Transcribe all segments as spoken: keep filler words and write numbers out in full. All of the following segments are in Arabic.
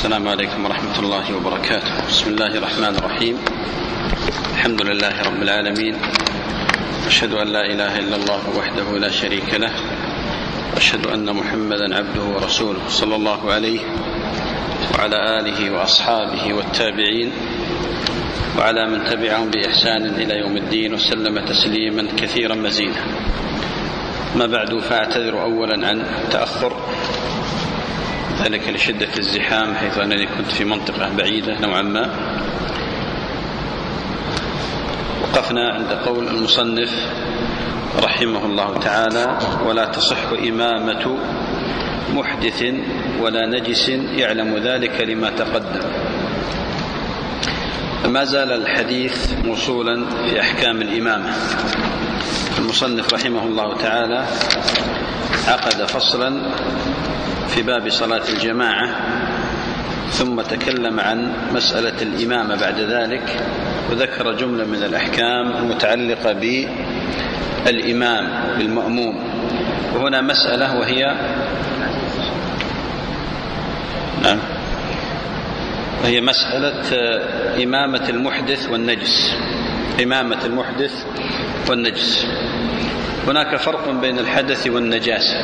السلام عليكم ورحمة الله وبركاته. بسم الله الرحمن الرحيم. الحمد لله رب العالمين، أشهد أن لا إله إلا الله وحده لا شريك له، وأشهد أن محمدا عبده ورسوله صلى الله عليه وعلى آله وأصحابه والتابعين وعلى من تبعهم بإحسان إلى يوم الدين، وسلم تسليما كثيرا مزيدا. ما بعد، فأعتذر أولا عن تأخر، ذلك لشدة الزحام، حيث أنني كنت في منطقة بعيدة نوعا ما. وقفنا عند قول المصنف رحمه الله تعالى: ولا تصح إمامة محدث ولا نجس يعلم ذلك لما تقدم. ما زال الحديث موصولا في أحكام الإمامة. المصنف رحمه الله تعالى عقد فصلا في باب صلاة الجماعة، ثم تكلم عن مسألة الإمامة بعد ذلك، وذكر جملة من الأحكام المتعلقة بالإمام بالمأموم. وهنا مسألة وهي نعم وهي مسألة إمامة المحدث والنجس. إمامة المحدث والنجس، هناك فرق بين الحدث والنجاسة.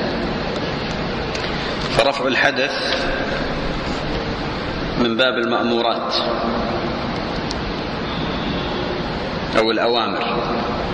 فرفع الحدث من باب المأمورات أو الأوامر،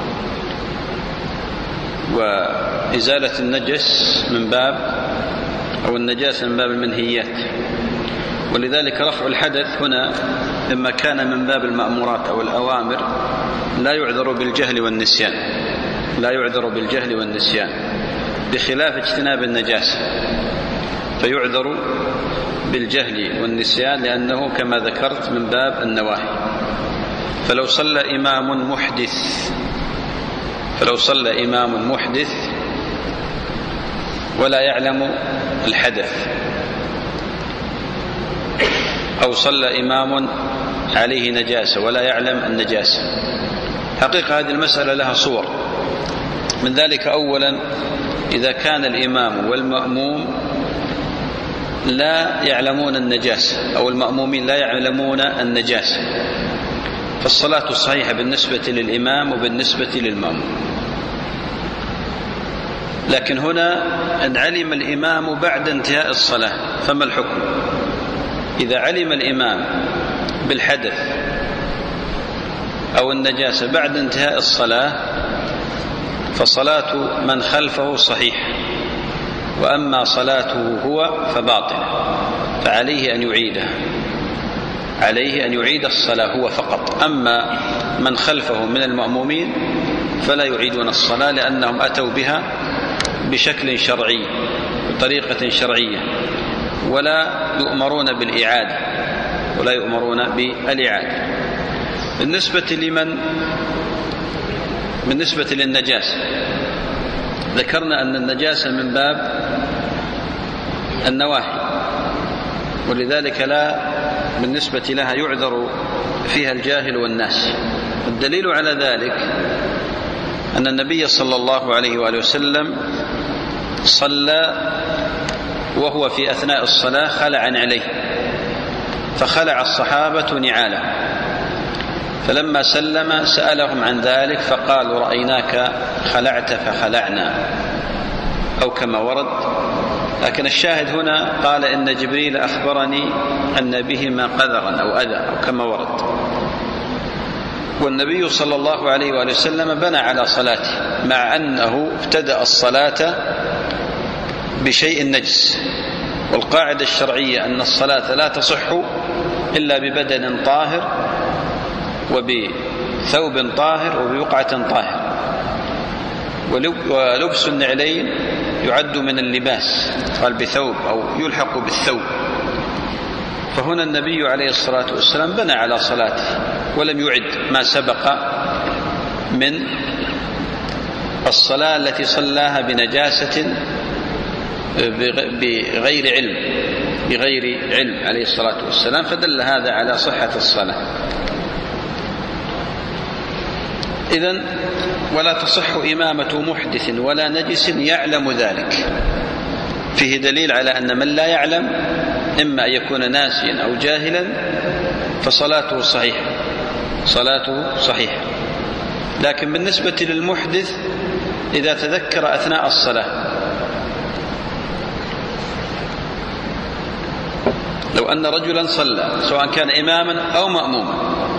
وإزالة النجس من باب أو النجاسة من باب المنهيات. ولذلك رفع الحدث هنا لما كان من باب المأمورات أو الأوامر لا يعذر بالجهل والنسيان، لا يعذر بالجهل والنسيان، بخلاف اجتناب النجاسة فيعذر بالجهل والنسيان، لأنه كما ذكرت من باب النواهي. فلو صلى إمام محدث فلو صلى إمام محدث ولا يعلم الحدث، أو صلى إمام عليه نجاسة ولا يعلم النجاسة، حقيقة هذه المسألة لها صور. من ذلك أولا إذا كان الإمام والمأموم لا يعلمون النجاسة، أو المأمومين لا يعلمون النجاسة، فالصلاة صحيحة بالنسبة للإمام وبالنسبة للمأموم. لكن هنا أن علم الإمام بعد انتهاء الصلاة، فما الحكم؟ إذا علم الإمام بالحدث أو النجاسة بعد انتهاء الصلاة فصلاة من خلفه صحيحة، وأما صلاته هو فباطلة، فعليه أن يعيدها، عليه أن يعيد الصلاة هو فقط. أما من خلفه من المأمومين فلا يعيدون الصلاة، لأنهم أتوا بها بشكل شرعي بطريقة شرعية، ولا يؤمرون بالإعادة ولا يؤمرون بالإعادة. بالنسبة لمن بالنسبة للنجاسة، ذكرنا أن النجاسة من باب النواهي، ولذلك لا بالنسبة لها يعذر فيها الجاهل والناس. الدليل على ذلك أن النبي صلى الله عليه وآله وسلم صلى وهو في أثناء الصلاة خلع عليه، فخلع الصحابة نعاله، فلما سلم سألهم عن ذلك فقالوا: رأيناك خلعت فخلعنا، أو كما ورد. لكن الشاهد هنا قال: إن جبريل أخبرني أن بهما قذرا أو أذى، أو كما ورد. والنبي صلى الله عليه وآله وسلم بنى على صلاته، مع أنه ابتدأ الصلاة بشيء نجس. والقاعدة الشرعية أن الصلاة لا تصح إلا ببدن طاهر وبثوب طاهر وببقعة طاهر، ولبس النعلين يعد من اللباس، قال بثوب أو يلحق بالثوب. فهنا النبي عليه الصلاة والسلام بنى على صلاته ولم يعد ما سبق من الصلاة التي صلاها بنجاسة بغير علم بغير علم عليه الصلاة والسلام، فدل هذا على صحة الصلاة. إذن ولا تصح إمامة محدث ولا نجس يعلم ذلك، فيه دليل على أن من لا يعلم إما أن يكون ناسيا أو جاهلا فصلاته صحيحة صلاته صحيحة. لكن بالنسبة للمحدث إذا تذكر أثناء الصلاة، لو أن رجلا صلى سواء كان إماما أو مأموما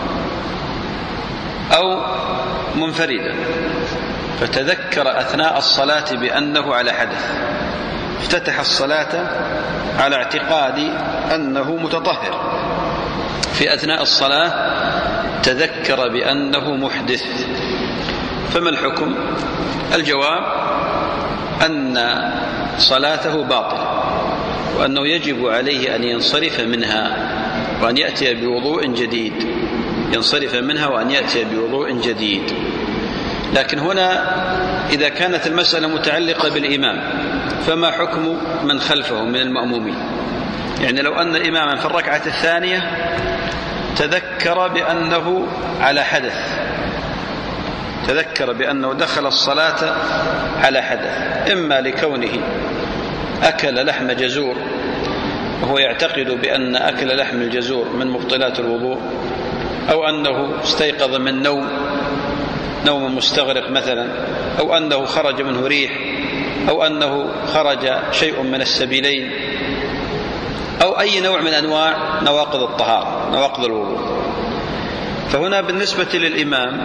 أو منفردا فتذكر أثناء الصلاة بأنه على حدث، افتتح الصلاة على اعتقاد أنه متطهر، في أثناء الصلاة تذكر بأنه محدث، فما الحكم؟ الجواب أن صلاته باطلة، وأنه يجب عليه أن ينصرف منها وأن يأتي بوضوء جديد، ينصرف منها وأن يأتي بوضوء جديد. لكن هنا إذا كانت المسألة متعلقة بالإمام فما حكم من خلفه من المأمومين؟ يعني لو أن إماما في الركعة الثانية تذكر بأنه على حدث، تذكر بأنه دخل الصلاة على حدث، إما لكونه أكل لحم جزور وهو يعتقد بأن أكل لحم الجزور من مبطلات الوضوء، أو أنه استيقظ من نوم نوم مستغرق مثلا، أو أنه خرج منه ريح، أو أنه خرج شيء من السبيلين، أو أي نوع من أنواع نواقض الطهارة نواقض الوضوء. فهنا بالنسبة للإمام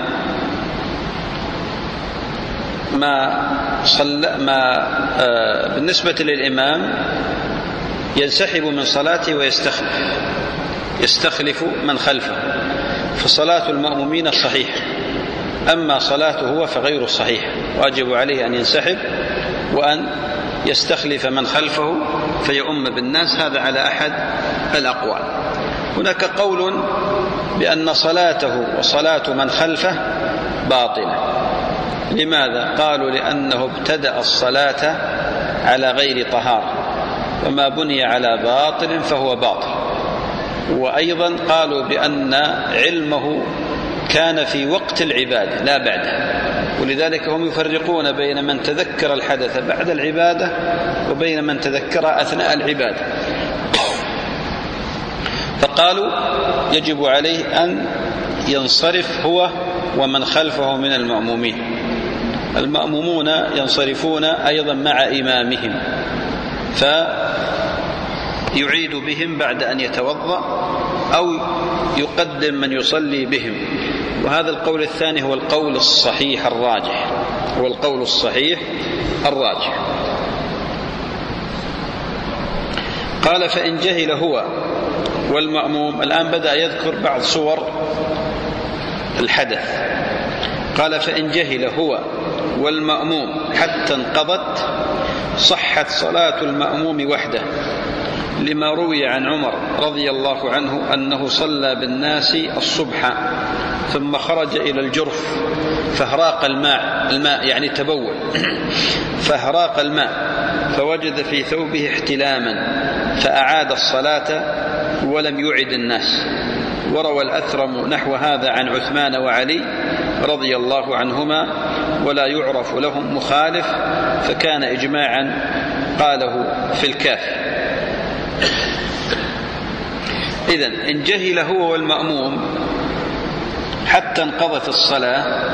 ما صلى ما آه بالنسبة للإمام ينسحب من صلاته ويستخلف يستخلف من خلفه، فصلاة المأمومين صحيحة، أما صلاته هو فغير صحيح، واجب عليه أن ينسحب وأن يستخلف من خلفه فيؤم بالناس. هذا على أحد الأقوال. هناك قول بأن صلاته وصلاة من خلفه باطلة. لماذا؟ قالوا لأنه ابتدأ الصلاة على غير طهارة، وما بني على باطل فهو باطل. وأيضا قالوا بأن علمه كان في وقت العبادة لا بعده، ولذلك هم يفرقون بين من تذكر الحدث بعد العبادة وبين من تذكر أثناء العبادة. فقالوا يجب عليه أن ينصرف هو ومن خلفه من المأمومين. المأمومون ينصرفون أيضا مع إمامهم فيعيد بهم بعد أن يتوضأ أو يقدم من يصلي بهم. وهذا القول الثاني هو القول الصحيح الراجح هو القول الصحيح الراجح. قال فإن جهل هو والمأموم. الآن بدأ يذكر بعض صور الحدث. قال فإن جهل هو والمأموم حتى انقضت صحت صلاة المأموم وحده، لما روي عن عمر رضي الله عنه أنه صلى بالناس الصبح ثم خرج إلى الجرف فهراق الماء الماء يعني تبول فهراق الماء فوجد في ثوبه احتلاما فأعاد الصلاة ولم يعد الناس. وروى الأثرم نحو هذا عن عثمان وعلي رضي الله عنهما ولا يعرف لهم مخالف، فكان إجماعا قاله في الكافي. إذن إن جهل هو والمأموم حتى انقضت الصلاة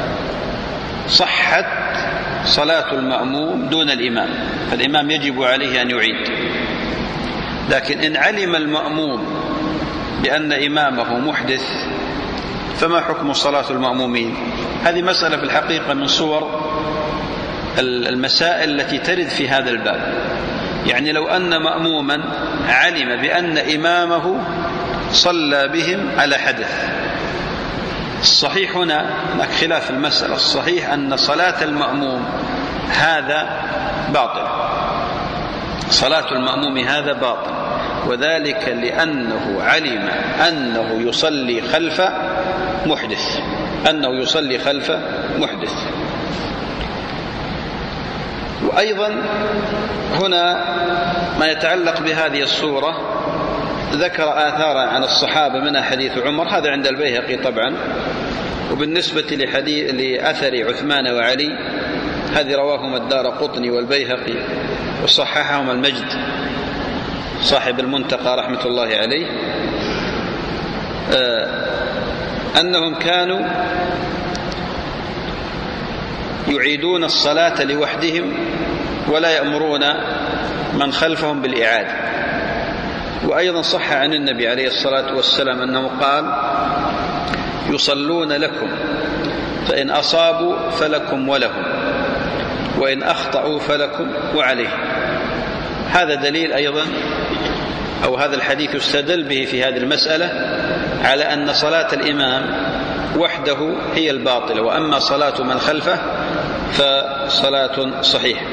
صحت صلاة المأموم دون الإمام، فالإمام يجب عليه أن يعيد. لكن إن علم المأموم بأن إمامه محدث فما حكم صلاة المأمومين؟ هذه مسألة في الحقيقة من صور المسائل التي ترد في هذا الباب. يعني لو أن مأموما علم بأن إمامه صلى بهم على حدث، الصحيح هنا هناك خلاف المسألة، الصحيح أن صلاة المأموم هذا باطل، صلاة المأموم هذا باطل، وذلك لأنه علم أنه يصلي خلف محدث أنه يصلي خلف محدث. وأيضا هنا ما يتعلق بهذه الصورة ذكر آثارا عن الصحابة منها حديث عمر، هذا عند البيهقي طبعا. وبالنسبة لحديث لأثر عثمان وعلي هذه رواهما الدارقطني والبيهقي وصححهما المجد صاحب المنتقى رحمة الله عليه أنهم كانوا يعيدون الصلاة لوحدهم ولا يأمرون من خلفهم بالإعادة. وأيضا صح عن النبي عليه الصلاة والسلام أنه قال: يصلون لكم فإن أصابوا فلكم ولهم، وإن أخطأوا فلكم وعليهم. هذا دليل أيضا، أو هذا الحديث يستدل به في هذه المسألة على أن صلاة الإمام وحده هي الباطلة، وأما صلاة من خلفه فصلاة صحيحة.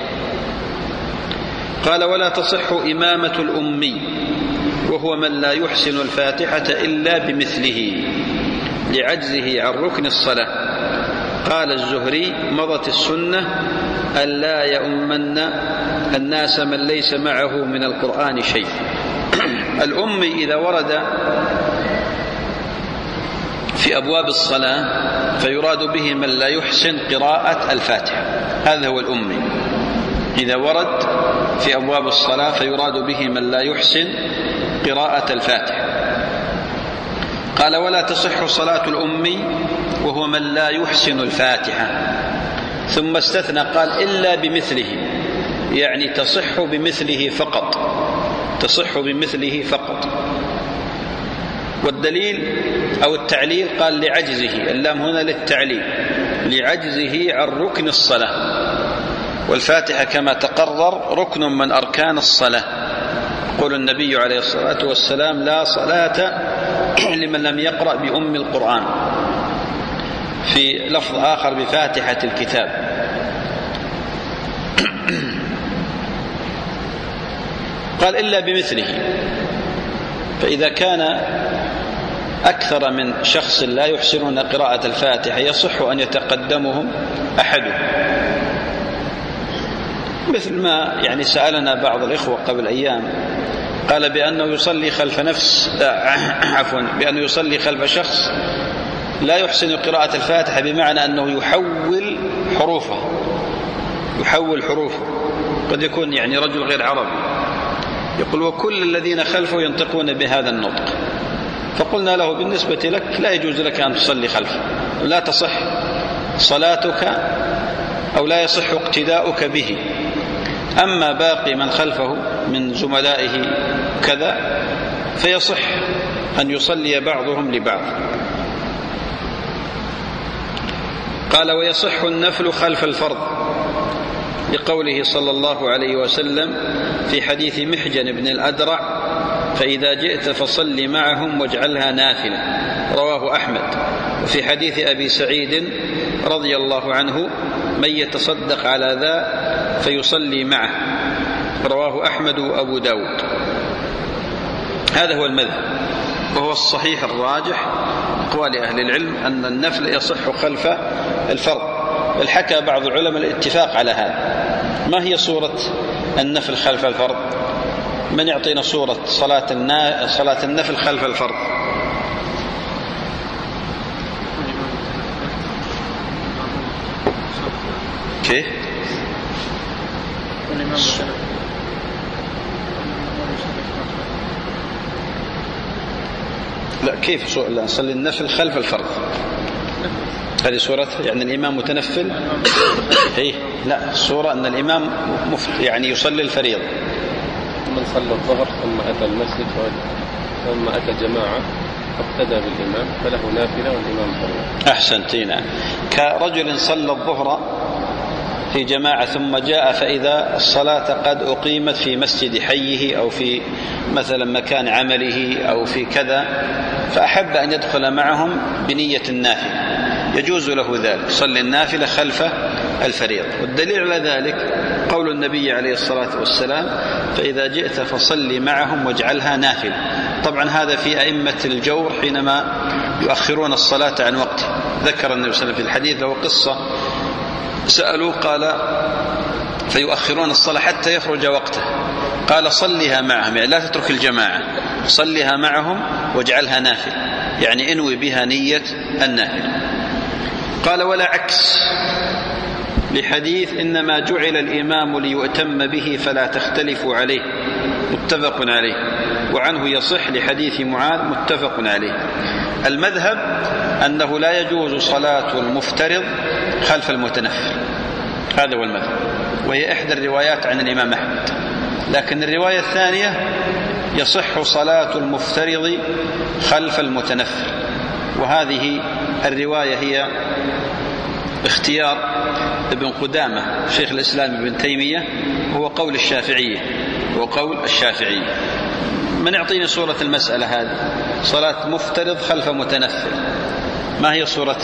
قال: ولا تصح إمامة الأمي وهو من لا يحسن الفاتحة إلا بمثله لعجزه عن ركن الصلاة. قال الزهري: مضت السنة ألا يؤمن الناس من ليس معه من القرآن شيء. الأمي إذا ورد في أبواب الصلاة فيراد به من لا يحسن قراءة الفاتحة، هذا هو الأمي. إذا ورد في أبواب الصلاة فيراد به من لا يحسن قراءة الفاتحة. قال: ولا تصح صلاة الأمي وهو من لا يحسن الفاتحة. ثم استثنى قال: إلا بمثله، يعني تصح بمثله فقط، تصح بمثله فقط. والدليل أو التعليل قال: لعجزه، اللام هنا للتعليل، لعجزه عن ركن الصلاة. والفاتحة كما تقرر ركن من أركان الصلاة. يقول النبي عليه الصلاة والسلام: لا صلاة لمن لم يقرأ بأم القرآن، في لفظ آخر بفاتحة الكتاب. قال: إلا بمثله. فإذا كان أكثر من شخص لا يحسنون قراءة الفاتحة يصح أن يتقدمهم أحدهم، مثل ما يعني سألنا بعض الإخوة قبل أيام، قال بأنه يصلي خلف نفس عفوا بأنه يصلي خلف شخص لا يحسن قراءة الفاتحة، بمعنى أنه يحول حروفه يحول حروفه قد يكون يعني رجل غير عربي، يقول: وكل الذين خلفه ينطقون بهذا النطق. فقلنا له: بالنسبة لك لا يجوز لك أن تصلي خلفه، لا تصح صلاتك أو لا يصح اقتداؤك به. أما باقي من خلفه من زملائه كذا فيصح أن يصلي بعضهم لبعض. قال: ويصح النفل خلف الفرض، لقوله صلى الله عليه وسلم في حديث محجن بن الأدرع: فإذا جئت فصل معهم واجعلها نافلة، رواه أحمد. وفي حديث أبي سعيد رضي الله عنه: من يتصدق على ذا فيصلي معه، رواه أحمد وأبو داود. هذا هو المذهب، وهو الصحيح الراجح أقوال أهل العلم أن النفل يصح خلف الفرض. بل حكى بعض العلماء الاتفاق على هذا. ما هي صورة النفل خلف الفرض؟ من يعطينا صورة صلاة صلاة النفل خلف الفرض؟ كيف؟ لا، كيف لا نصلي النفل خلف الفرض؟ هذه صورة يعني الإمام متنفل. إيه لا، الصورة أن الإمام مفت يعني يصلي الفريضة. من صلى الظهر ثم أتى المسجد ثم أتى جماعة اقتدى بالإمام فله نافلة والإمام فريضة. أحسنتين. كرجل صلى الظهر في جماعة ثم جاء فإذا الصلاة قد أقيمت في مسجد حيه أو في مثلا مكان عمله أو في كذا، فأحب أن يدخل معهم بنية النافلة، يجوز له ذلك، صلي النافلة خلف الفريضة. والدليل على ذلك قول النبي عليه الصلاة والسلام: فإذا جئت فصلي معهم واجعلها نافلة. طبعا هذا في أئمة الجور حينما يؤخرون الصلاة عن وقته. ذكر النبي صلى الله عليه وسلم في الحديث له قصة، سألوه قال: فيؤخرون الصلاة حتى يخرج وقته، قال: صليها معهم، يعني لا تترك الجماعة، صليها معهم واجعلها نافلة، يعني انوي بها نية النافلة. قال: ولا عكس، لحديث: إنما جعل الإمام ليؤتم به فلا تختلفوا عليه، متفق عليه، وعنه يصح لحديث معاذ متفق عليه. المذهب أنه لا يجوز صلاة المفترض خلف المتنفل، هذا هو المذهب، وهي إحدى الروايات عن الإمام أحمد. لكن الرواية الثانية يصح صلاة المفترض خلف المتنفل، وهذه الرواية هي اختيار ابن قدامة شيخ الإسلام ابن تيمية، هو قول الشافعية، هو قول الشافعية. من يعطيني صورة المسألة هذه؟ صلاة مفترض خلف متنفل، ما هي صورته؟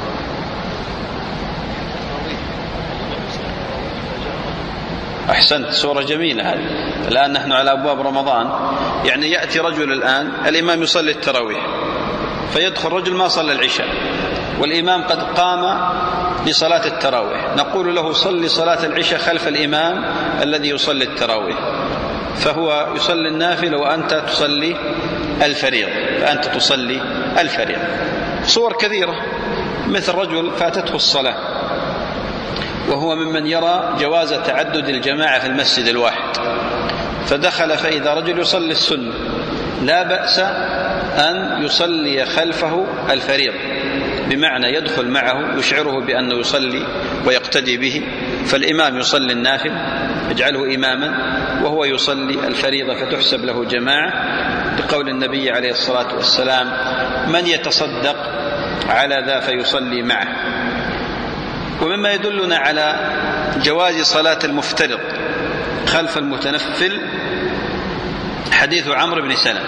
أحسنت، صورة جميلة هذه. الآن نحن على أبواب رمضان، يعني يأتي رجل الآن الإمام يصلي التراويح، فيدخل رجل ما صلى العشاء والإمام قد قام لصلاة التراويح، نقول له صلي صلاة العشاء خلف الإمام الذي يصلي التراويح، فهو يصلي النافلة وأنت تصلي الفريضة، فأنت تصلي الفريضة. صور كثيرة، مثل رجل فاتته الصلاة وهو ممن يرى جواز تعدد الجماعة في المسجد الواحد، فدخل فإذا رجل يصلي السنة لا بأس أن يصلي خلفه الفريضة، بمعنى يدخل معه يشعره بأنه يصلي ويقتدي به، فالإمام يصلي النافل يجعله إماما وهو يصلي الفريضة فتحسب له جماعة، لقول النبي عليه الصلاة والسلام من يتصدق على ذا فيصلي معه. ومما يدلنا على جواز صلاة المفترض خلف المتنفل حديث عمرو بن سلمة.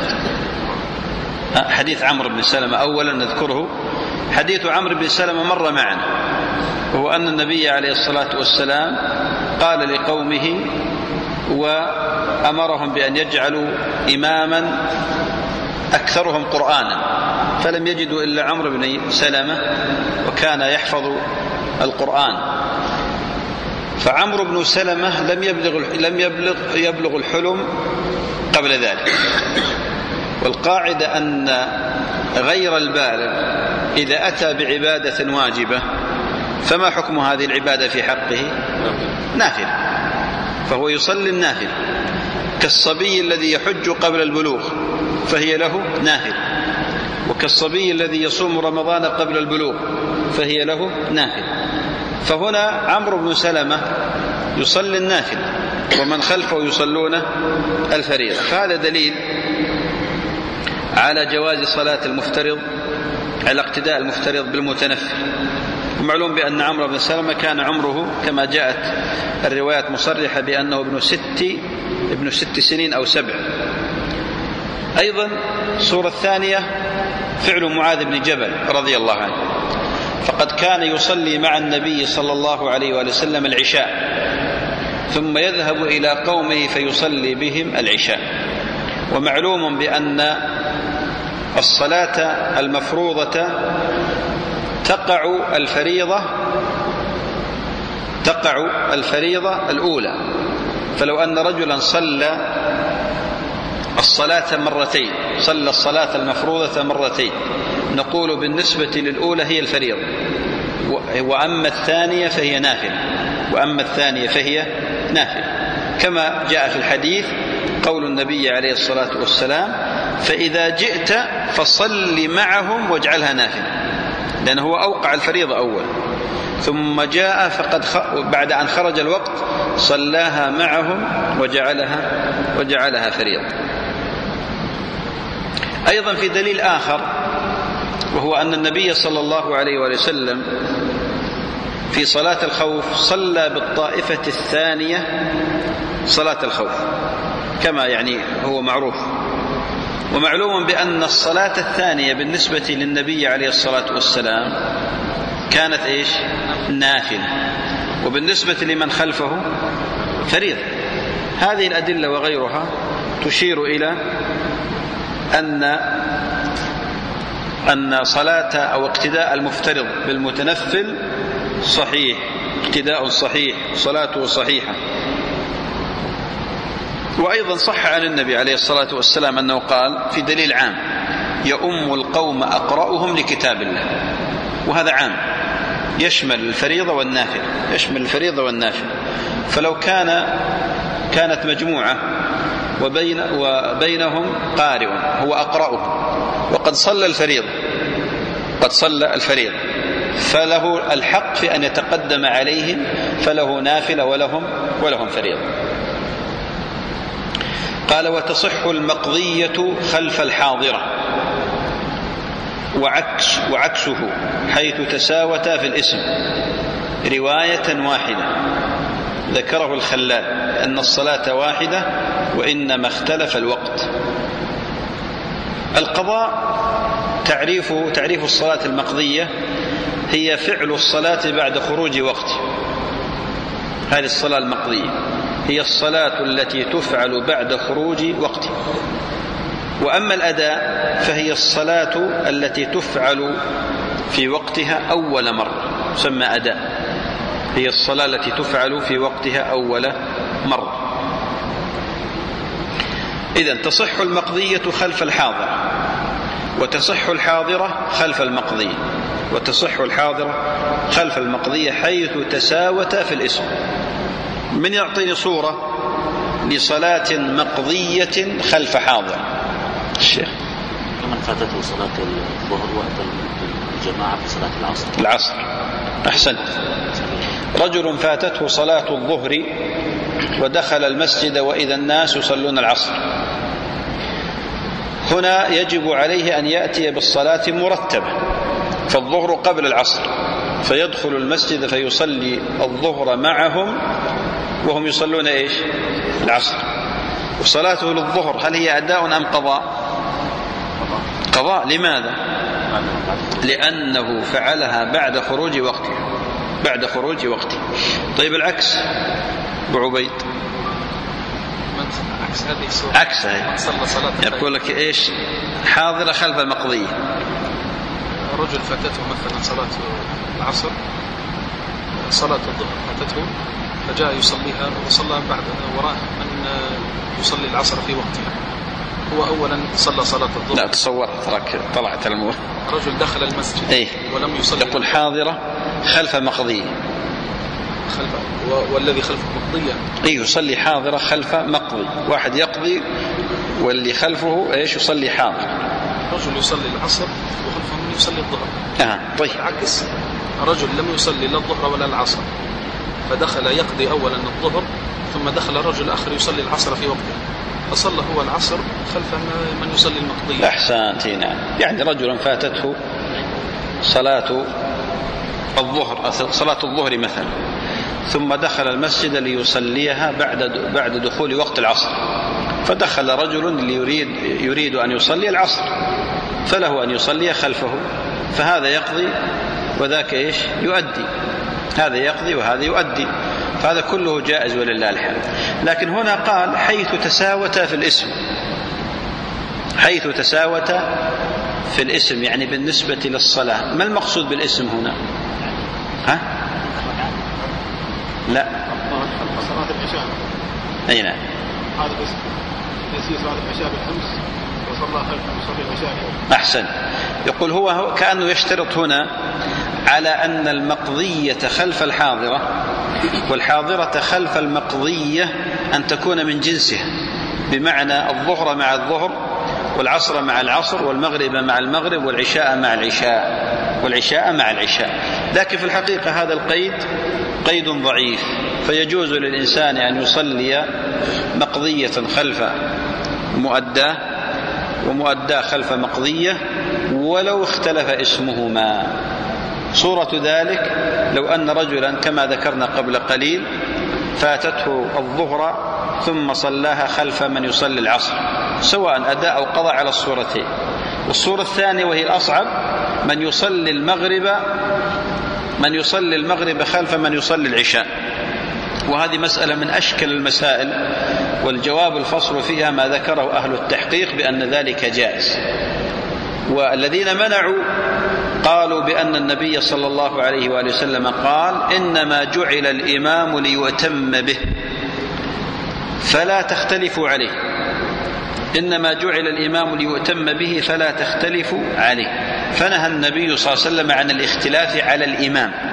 حديث عمرو بن سلمة أولا نذكره. حديث عمرو بن سلمة مر معنا، وهو أن النبي عليه الصلاة والسلام قال لقومه وأمرهم بأن يجعلوا إماما أكثرهم قرآنا، فلم يجدوا إلا عمرو بن سلمة وكان يحفظ القرآن، فعمرو بن سلمة لم يبلغ لم يبلغ يبلغ الحلم قبل ذلك. والقاعدة أن غير البالغ إذا أتى بعبادة واجبة فما حكم هذه العبادة في حقه؟ نافل، فهو يصلي النافل، كالصبي الذي يحج قبل البلوغ فهي له نافل، وكالصبي الذي يصوم رمضان قبل البلوغ فهي له نافل. فهنا عمرو بن سلمة يصلي النافل ومن خلفه يصلون الفريضة، فهذا دليل على جواز صلاة المفترض، على اقتداء المفترض بالمتنفل. ومعلوم بأن عمرو بن سلمة كان عمره كما جاءت الروايات مصرحة بأنه ابن ست ابن ست سنين أو سبع. أيضا الصورة الثانية فعل معاذ بن جبل رضي الله عنه، فقد كان يصلي مع النبي صلى الله عليه وآله وسلم العشاء ثم يذهب إلى قومه فيصلي بهم العشاء. ومعلوم بأن الصلاة المفروضة تقع الفريضة تقع الفريضة الأولى، فلو أن رجلا صلى الصلاة مرتين، صلى الصلاة المفروضة مرتين، نقول بالنسبة للأولى هي الفريضة، وأما الثانية فهي نافلة، وأما الثانية فهي نافلة، كما جاء في الحديث قول النبي عليه الصلاة والسلام فإذا جئت فصل معهم واجعلها نافلة، لأنه هو أوقع الفريضة أول، ثم جاء فقد خ... بعد أن خرج الوقت صلاها معهم وجعلها وجعلها فريضة. أيضا في دليل آخر، وهو أن النبي صلى الله عليه وآله وسلم في صلاة الخوف صلى بالطائفة الثانية صلاة الخوف كما يعني هو معروف. ومعلوم بأن الصلاة الثانية بالنسبة للنبي عليه الصلاة والسلام كانت إيش؟ نافلة، وبالنسبة لمن خلفه فريضة. هذه الأدلة وغيرها تشير إلى أن أن صلاة أو اقتداء المفترض بالمتنفل صحيح، اقتداء صحيح، صلاته صحيحة. وأيضا صح عن النبي عليه الصلاة والسلام أنه قال في دليل عام يؤم القوم أقرأهم لكتاب الله، وهذا عام يشمل الفريضة والنافل، يشمل الفريضة والنافل. فلو كان كانت مجموعة وبين وبينهم قارئ هو أقرأهم، وقد صلى الفريضة قد صلى الفريضة فله الحق في أن يتقدم عليهم، فله نافلة ولهم ولهم فريضة. قال: وتصح المقضية خلف الحاضرة وعكس وعكسه حيث تساوتا في الاسم رواية واحدة. ذكره الخلال أن الصلاة واحدة وإنما اختلف الوقت. القضاء تعريف تعريف الصلاة المقضية هي فعل الصلاة بعد خروج وقت. هذه الصلاة المقضية هي الصلاة التي تفعل بعد خروج وقت. وأما الأداء فهي الصلاة التي تفعل في وقتها أول مرة، تسمى أداء. هي الصلاة التي تفعل في وقتها أول مرة. إذن تصح المقضية خلف الحاضرة، وتصح الحاضرة خلف المقضية، وتصح الحاضرة خلف المقضية حيث تساوتا في الاسم. من يعطيني صورة لصلاة مقضية خلف حاضر؟ الشيخ. كمن فاتته صلاة الظهر وأتى الجماعة في صلاة العصر. العصر أحسنت. رجل فاتته صلاة الظهر ودخل المسجد وإذا الناس يصلون العصر، هنا يجب عليه أن يأتي بالصلاة مرتبة، فالظهر قبل العصر، فيدخل المسجد فيصلي الظهر معهم وهم يصلون إيش؟ العصر. وصلاته للظهر هل هي أداء أم قضاء؟ قضاء. لماذا؟ لأنه فعلها بعد خروج وقته، بعد خروج وقته. طيب العكس أبو عبيد؟ عكس هذه الصورة، عكس هذه يقول لك إيش؟ حاضرة خلف المقضية. رجل فاتته مثلا صلاة العصر، صلاة الظهر فاتته، فجاء يصليها وصلى بعد وراء من يصلي العصر في وقتها. هو أولا صلى صلاة الظهر. لا تصور ترك طلعت المو. رجل دخل المسجد إيه؟ ولم يصلي. يقول حاضرة خلف مقضية. خلف والذي خلف مقضية. إيه يصلي حاضرة خلف مقضي. واحد يقضي واللي خلفه إيش يصلي حاضر. رجل يصلي العصر وخلفه من يصلي الظهر. آه طيب. العكس، رجل لم يصلي لا الظهر ولا العصر، فدخل يقضي أولا الظهر، ثم دخل رجل آخر يصلي العصر في وقته، فصلى هو العصر خلف من يصلي المقضية. أحسنت. نعم. يعني رجل فاتته صلاة الظهر صلاة الظهر مثلا، ثم دخل المسجد ليصليها بعد بعد دخول وقت العصر، فدخل رجل يريد يريد أن يصلي العصر، فله أن يصلي خلفه، فهذا يقضي وذاك إيش يؤدي، هذا يقضي وهذا يؤدي، فهذا كله جائز ولله الحمد. لكن هنا قال حيث تساوتا في الاسم، حيث تساوتا في الاسم يعني بالنسبة للصلاة. ما المقصود بالاسم هنا؟ ها؟ لا. صلاة العشاء. أي نعم. هذا بس نسي صلاة العشاء بالأمس وصلى خلف مصلي العشاء. أحسن. يقول هو كأنه يشترط هنا على أن المقضية خلف الحاضرة والحاضرة خلف المقضية أن تكون من جنسها، بمعنى الظهر مع الظهر والعصر مع العصر والمغرب مع المغرب والعشاء مع العشاء والعشاء مع العشاء. لكن في الحقيقة هذا القيد قيد ضعيف، فيجوز للإنسان أن يصلي مقضية خلف مؤداه ومؤداه خلف مقضية ولو اختلف اسمهما. صورة ذلك لو أن رجلا كما ذكرنا قبل قليل فاتته الظهر ثم صلاها خلف من يصلي العصر، سواء أداء أو قضى على الصورتين. والصورة الثانية وهي الأصعب من يصلي المغرب من يصلي المغرب خلف من يصلي العشاء، وهذه مسألة من أشكل المسائل، والجواب الفصل فيها ما ذكره أهل التحقيق بأن ذلك جائز. والذين منعوا قالوا بأن النبي صلى الله عليه وآله وسلم قال إنما جعل الإمام ليؤتم به فلا تختلفوا عليه، إنما جعل الإمام ليؤتم به فلا تختلفوا عليه. فنهى النبي صلى الله عليه وسلم عن الاختلاف على الإمام،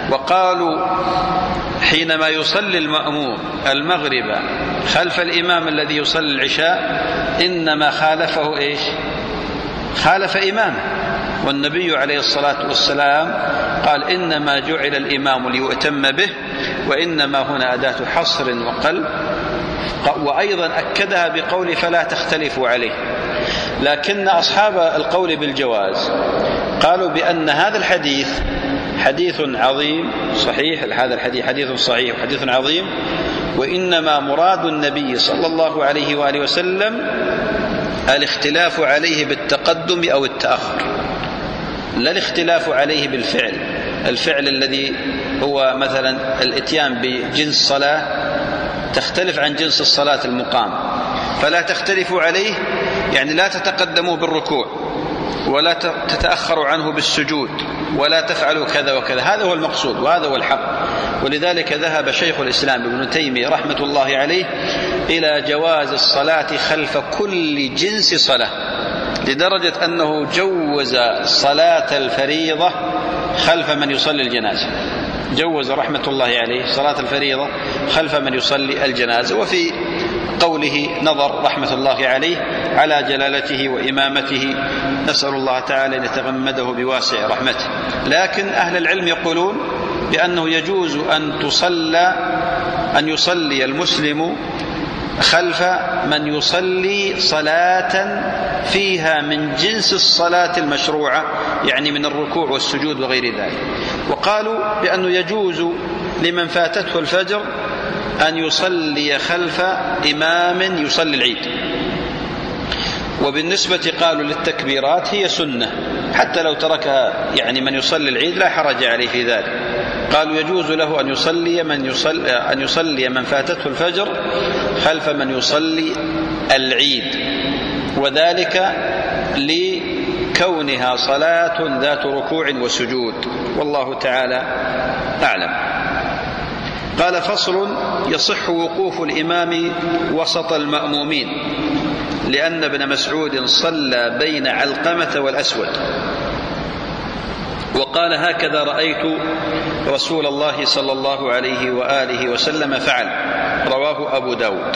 وقالوا حينما يصلي المأموم المغرب خلف الإمام الذي يصلي العشاء إنما خالفه إيش؟ خالف إمامه، والنبي عليه الصلاة والسلام قال إنما جعل الإمام ليؤتم به، وإنما هنا أداة حصر وقلب، وأيضا أكدها بقول فلا تختلفوا عليه. لكن أصحاب القول بالجواز قالوا بأن هذا الحديث حديث عظيم صحيح، هذا الحديث حديث صحيح وحديث عظيم، وإنما مراد النبي صلى الله عليه وآله وسلم الاختلاف عليه بالتقدم أو التأخر، لا الاختلاف عليه بالفعل. الفعل الذي هو مثلا الاتيان بجنس صلاة تختلف عن جنس الصلاة المقام، فلا تختلفوا عليه يعني لا تتقدموا بالركوع ولا تتأخروا عنه بالسجود ولا تفعلوا كذا وكذا، هذا هو المقصود وهذا هو الحق. ولذلك ذهب شيخ الإسلام ابن تيمية رحمة الله عليه إلى جواز الصلاة خلف كل جنس صلاة، لدرجة أنه جوز صلاة الفريضة خلف من يصلي الجنازة، جوز رحمة الله عليه صلاة الفريضة خلف من يصلي الجنازة. وفي قوله نظر رحمة الله عليه على جلالته وإمامته، نسأل الله تعالى أن يتغمده بواسع رحمته. لكن أهل العلم يقولون بأنه يجوز أن تصلى أن يصلي المسلم خلف من يصلي صلاة فيها من جنس الصلاة المشروعة، يعني من الركوع والسجود وغير ذلك. وقالوا بأنه يجوز لمن فاتته الفجر أن يصلي خلف إمام يصلي العيد. وبالنسبة قالوا للتكبيرات هي سنة حتى لو تركها يعني من يصلي العيد لا حرج عليه في ذلك. قالوا يجوز له أن يصلي من يصلي أن يصلي من فاتته الفجر خلف من يصلي العيد، وذلك لكونها صلاة ذات ركوع وسجود، والله تعالى أعلم. قال فصل: يصح وقوف الإمام وسط المأمومين، لأن ابن مسعود صلى بين علقمة والأسود وقال: هكذا رأيت رسول الله صلى الله عليه وآله وسلم فعل، رواه أبو داود.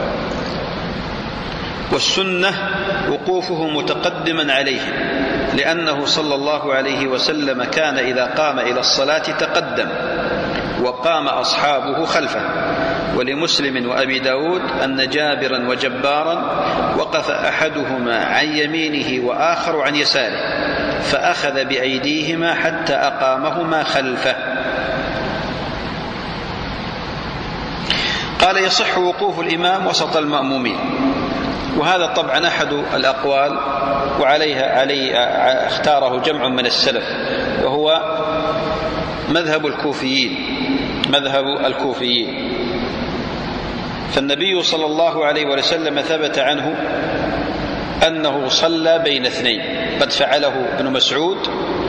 والسنة وقوفه متقدما عليه، لأنه صلى الله عليه وسلم كان إذا قام إلى الصلاة تقدم وقام أصحابه خلفه. ولمسلم وأبي داود أن جابرا وجبارا وقف أحدهما عن يمينه وآخر عن يساره، فأخذ بأيديهما حتى أقامهما خلفه. قال: يصح وقوف الإمام وسط المأمومين، وهذا طبعا أحد الأقوال وعليها علي اختاره جمع من السلف، وهو مذهب الكوفيين مذهب الكوفيين فالنبي صلى الله عليه وسلم ثبت عنه أنه صلى بين اثنين، قد فعله ابن مسعود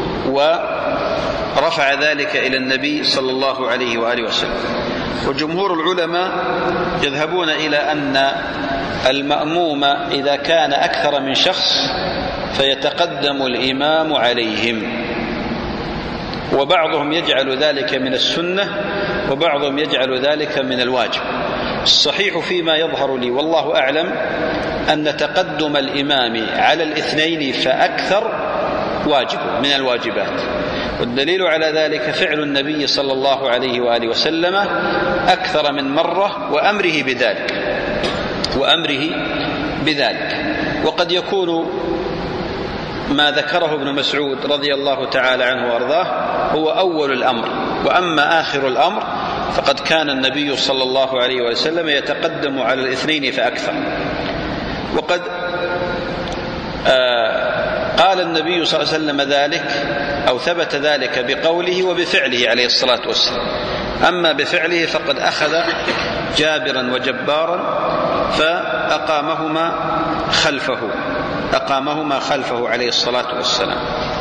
ورفع ذلك إلى النبي صلى الله عليه وآله وسلم. وجمهور العلماء يذهبون إلى أن المأموم إذا كان أكثر من شخص فيتقدم الإمام عليهم، وبعضهم يجعل ذلك من السنة وبعضهم يجعل ذلك من الواجب. الصحيح فيما يظهر لي والله أعلم أن تقدم الإمام على الاثنين فأكثر واجب من الواجبات، والدليل على ذلك فعل النبي صلى الله عليه وآله وسلم أكثر من مرة وأمره بذلك وأمره بذلك وقد يكون ما ذكره ابن مسعود رضي الله تعالى عنه وأرضاه هو أول الأمر، وأما آخر الأمر فقد كان النبي صلى الله عليه وسلم يتقدم على الاثنين فأكثر. وقد آه قال النبي صلى الله عليه وسلم ذلك أو ثبت ذلك بقوله وبفعله عليه الصلاة والسلام. أما بفعله فقد أخذ جابرا وجبارا فأقامهما خلفه أقامهما خلفه عليه الصلاة والسلام.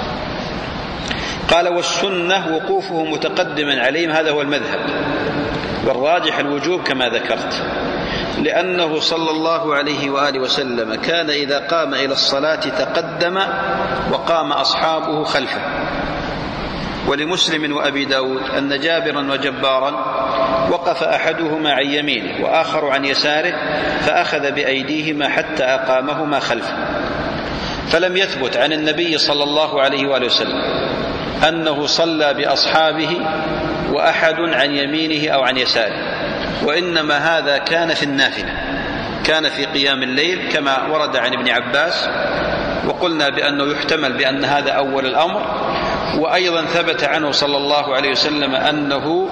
قال: والسنة وقوفه متقدما عليهم، هذا هو المذهب، والراجح الوجوب كما ذكرت، لأنه صلى الله عليه وآله وسلم كان إذا قام إلى الصلاة تقدم وقام أصحابه خلفه. ولمسلم وأبي داود أن جابرا وجبارا وقف أحدهما عن يمينه وآخر عن يساره فأخذ بأيديهما حتى أقامهما خلفه. فلم يثبت عن النبي صلى الله عليه وآله وسلم أنه صلى بأصحابه وأحد عن يمينه أو عن يساره، وإنما هذا كان في النافلة، كان في قيام الليل كما ورد عن ابن عباس، وقلنا بأنه يحتمل بأن هذا أول الأمر. وأيضا ثبت عنه صلى الله عليه وسلم أنه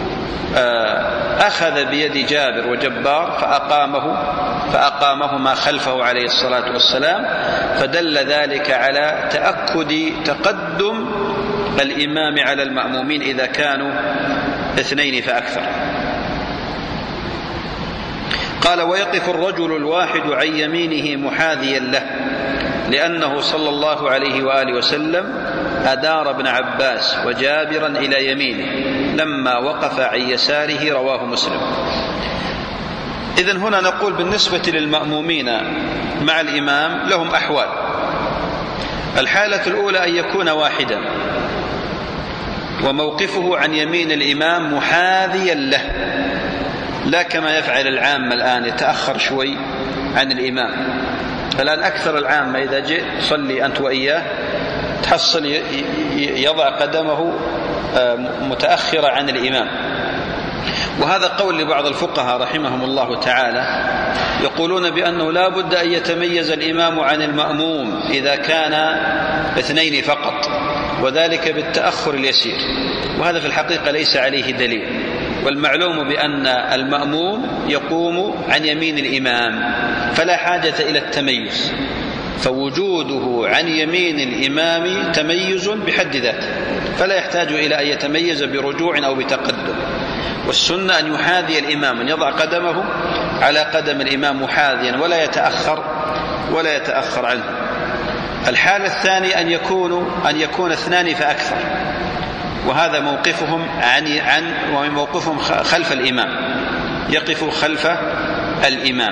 أخذ بيد جابر وجبار فأقامه فأقامهما خلفه عليه الصلاة والسلام، فدل ذلك على تأكد تقدم الإمام على المأمومين إذا كانوا اثنين فأكثر. قال: ويقف الرجل الواحد عن يمينه محاذيا له، لأنه صلى الله عليه وآله وسلم أدار ابن عباس وجابرا إلى يمينه لما وقف عن يساره، رواه مسلم. إذن هنا نقول بالنسبة للمأمومين مع الإمام لهم أحوال. الحالة الأولى أن يكون واحدا وموقفه عن يمين الإمام محاذيا له، لا كما يفعل العامة الآن يتأخر شوي عن الإمام. الآن أكثر العامة إذا جئت صلي أنت وإياه تحصل يضع قدمه متأخرة عن الإمام، وهذا قول لبعض الفقهاء رحمهم الله تعالى، يقولون بأنه لا بد أن يتميز الإمام عن المأموم إذا كان اثنين فقط، وذلك بالتأخر اليسير، وهذا في الحقيقة ليس عليه دليل. والمعلوم بأن المأموم يقوم عن يمين الإمام فلا حاجة إلى التميز، فوجوده عن يمين الإمام تميز بحد ذاته، فلا يحتاج إلى أن يتميز برجوع أو بتقدم. والسنة أن يحاذي الإمام، أن يضع قدمه على قدم الإمام محاذيا ولا يتأخر ولا يتأخر عنه. الحالة الثانية أن يكون أن يكون اثنان فأكثر، وهذا موقفهم عن عن وموقفهم خلف الإمام، يقف خلف الإمام.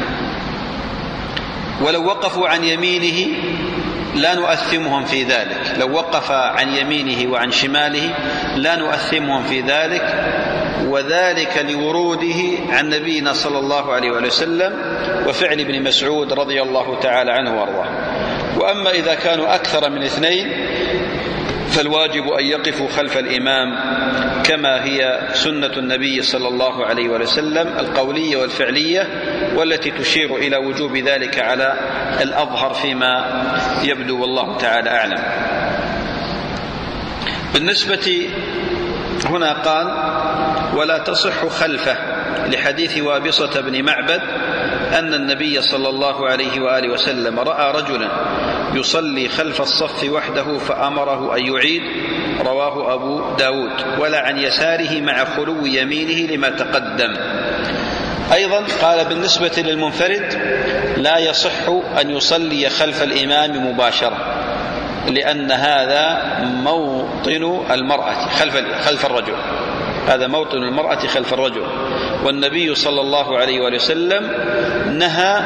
ولو وقفوا عن يمينه لا نؤثمهم في ذلك، لو وقف عن يمينه وعن شماله لا نؤثمهم في ذلك، وذلك لوروده عن نبينا صلى الله عليه وسلم وفعل ابن مسعود رضي الله تعالى عنه وارضاه. وأما إذا كانوا أكثر من اثنين فالواجب أن يقفوا خلف الإمام كما هي سنة النبي صلى الله عليه وسلم القولية والفعلية، والتي تشير إلى وجوب ذلك على الأظهر فيما يبدو، والله تعالى أعلم. بالنسبة هنا قال: ولا تصح خلفه، لحديث وابصة بن معبد أن النبي صلى الله عليه وآله وسلم رأى رجلا يصلي خلف الصف وحده فأمره أن يعيد، رواه أبو داود. ولا عن يساره مع خلو يمينه لما تقدم. أيضا قال بالنسبة للمنفرد لا يصح أن يصلي خلف الإمام مباشرة، لأن هذا موطن المرأة خلف خلف الرجل، هذا موطن المرأة خلف الرجل، والنبي صلى الله عليه وسلم نهى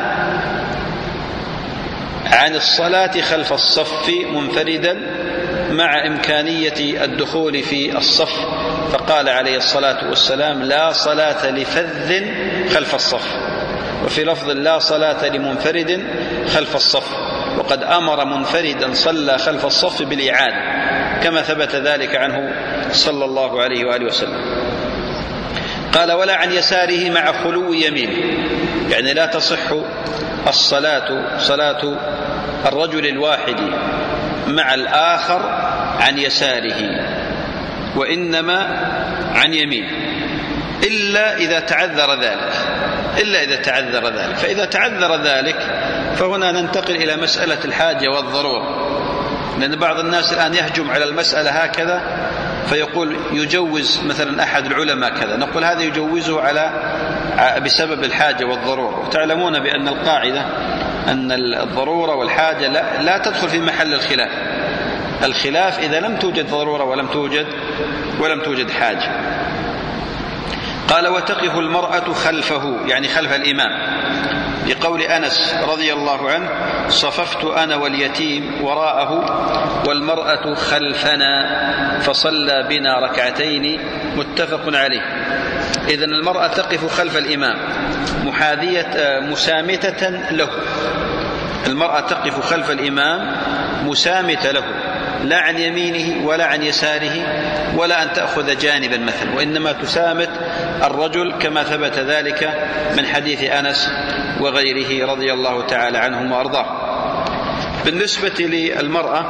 عن الصلاة خلف الصف منفردا مع إمكانية الدخول في الصف، فقال عليه الصلاة والسلام: لا صلاة لفذ خلف الصف، وفي لفظ: لا صلاة لمنفرد خلف الصف، وقد أمر منفردا صلى خلف الصف بالإعادة كما ثبت ذلك عنه صلى الله عليه وآله وسلم. قال: ولا عن يساره مع خلو يمينه، يعني لا تصح الصلاة صلاة الرجل الواحد مع الآخر عن يساره، وإنما عن يمينه، إلا إذا تعذر ذلك إلا إذا تعذر ذلك فإذا تعذر ذلك فهنا ننتقل إلى مسألة الحاجة والضرورة، لأن بعض الناس الآن يهجم على المسألة هكذا فيقول يجوز مثلا أحد العلماء كذا، نقول هذا يجوزه على بسبب الحاجة والضرورة. وتعلمون بأن القاعدة أن الضرورة والحاجة لا, لا تدخل في محل الخلاف، الخلاف إذا لم توجد ضرورة ولم توجد ولم توجد حاجة. قال: وتقف المرأة خلفه، يعني خلف الإمام، لقول أنس رضي الله عنه: صففت أنا واليتيم وراءه والمرأة خلفنا فصلى بنا ركعتين، متفق عليه. إذن المرأة تقف خلف الإمام محاذية مسامتة له، المرأة تقف خلف الإمام مسامتة له، لا عن يمينه ولا عن يساره ولا أن تأخذ جانبا مثلا، وإنما تسامت الرجل كما ثبت ذلك من حديث أنس وغيره رضي الله تعالى عنهم وأرضاه. بالنسبة للمرأة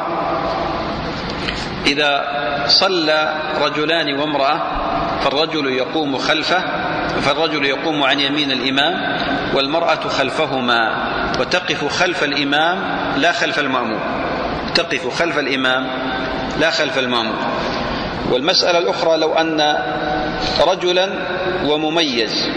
إذا صلى رجلان وامرأة فالرجل يقوم خلفه، فالرجل يقوم عن يمين الإمام والمرأة خلفهما، وتقف خلف الإمام لا خلف المأموم، تقف خلف الإمام لا خلف المأموم. والمسألة الأخرى: لو أن رجلا ومميز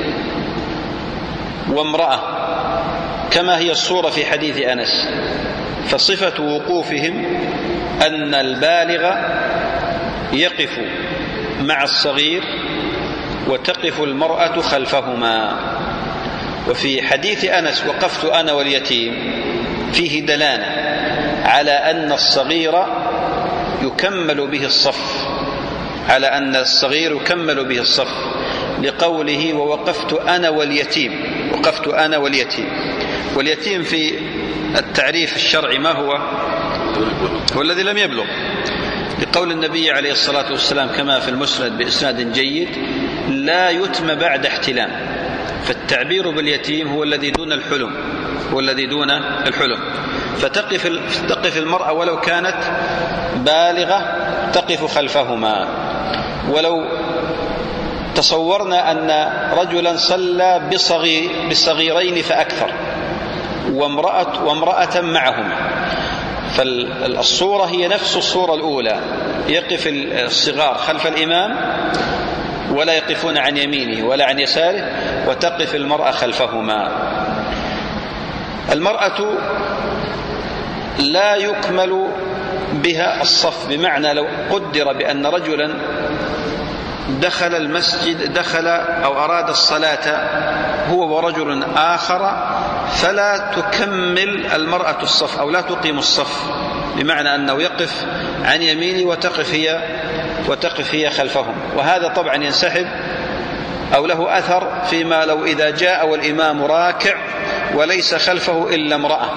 وامرأة كما هي الصورة في حديث أنس، فصفة وقوفهم أن البالغ يقف مع الصغير وتقف المرأة خلفهما. وفي حديث أنس: وقفت أنا واليتيم، فيه دلالة على أن الصغير يكمل به الصف، على أن الصغير يكمل به الصف، لقوله: ووقفت أنا واليتيم، وقفت أنا واليتيم. واليتيم في التعريف الشرعي ما هو؟ هو الذي لم يبلغ، لقول النبي عليه الصلاة والسلام كما في المسند بإسناد جيد: لا يتم بعد احتلام. فالتعبير باليتيم هو الذي دون الحلم، هو الذي دون الحلم. فتقف تقف المرأة ولو كانت بالغة تقف خلفهما. ولو تصورنا أن رجلا صلى بصغير بصغيرين فأكثر وامرأة, وامرأة معهما، فالصورة هي نفس الصورة الأولى، يقف الصغار خلف الإمام ولا يقفون عن يمينه ولا عن يساره، وتقف المرأة خلفهما. المرأة لا يكمل بها الصف، بمعنى لو قدر بأن رجلا دخل المسجد دخل أو أراد الصلاة هو ورجل آخر، فلا تكمل المرأة الصف أو لا تقيم الصف، بمعنى أنه يقف عن يمينه وتقف هي وتقف هي خلفهم. وهذا طبعا ينسحب أو له أثر فيما لو إذا جاء والإمام راكع وليس خلفه إلا امرأة،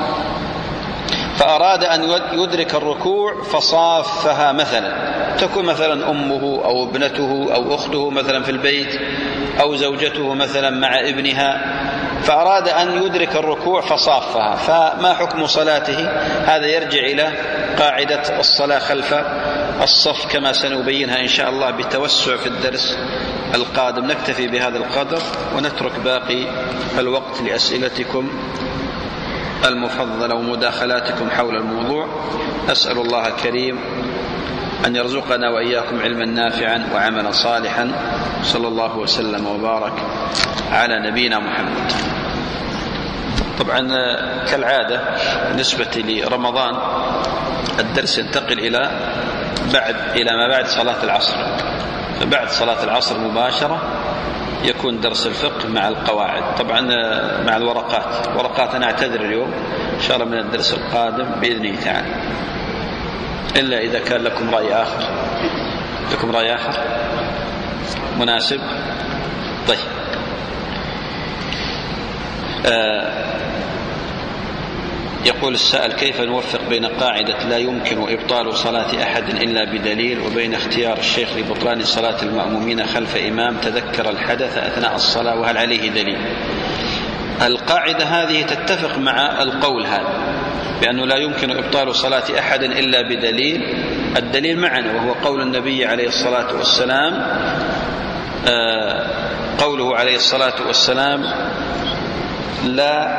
فأراد أن يدرك الركوع فصافها، مثلا تكون مثلا أمه أو ابنته أو أخته مثلا في البيت أو زوجته مثلا مع ابنها، فأراد أن يدرك الركوع فصافها، فما حكم صلاته؟ هذا يرجع إلى قاعدة الصلاة خلف الصف كما سنبينها إن شاء الله بتوسع في الدرس القادم. نكتفي بهذا القدر ونترك باقي الوقت لأسئلتكم المفضلة ومداخلاتكم حول الموضوع. أسأل الله الكريم أن يرزقنا وإياكم علما نافعا وعملا صالحا. صلى الله وسلم وبارك على نبينا محمد. طبعا كالعادة بالنسبة لرمضان الدرس ينتقل إلى بعد إلى ما بعد صلاة العصر، فبعد صلاة العصر مباشرة يكون درس الفقه مع القواعد، طبعا مع الورقات. ورقات أنا أعتذر اليوم إن شاء الله من الدرس القادم بإذنه تعالى، إلا إذا كان لكم رأي آخر. لكم رأي آخر مناسب؟ طيب. آه يقول السائل: كيف نوفق بين قاعدة لا يمكن إبطال صلاة أحد إلا بدليل وبين اختيار الشيخ لبطلان صلاة المأمومين خلف إمام تذكر الحدث أثناء الصلاة، وهل عليه دليل؟ القاعدة هذه تتفق مع القول هذا بأنه لا يمكن إبطال صلاة أحد إلا بدليل. الدليل معنا وهو قول النبي عليه الصلاة والسلام، آه قوله عليه الصلاة والسلام: لا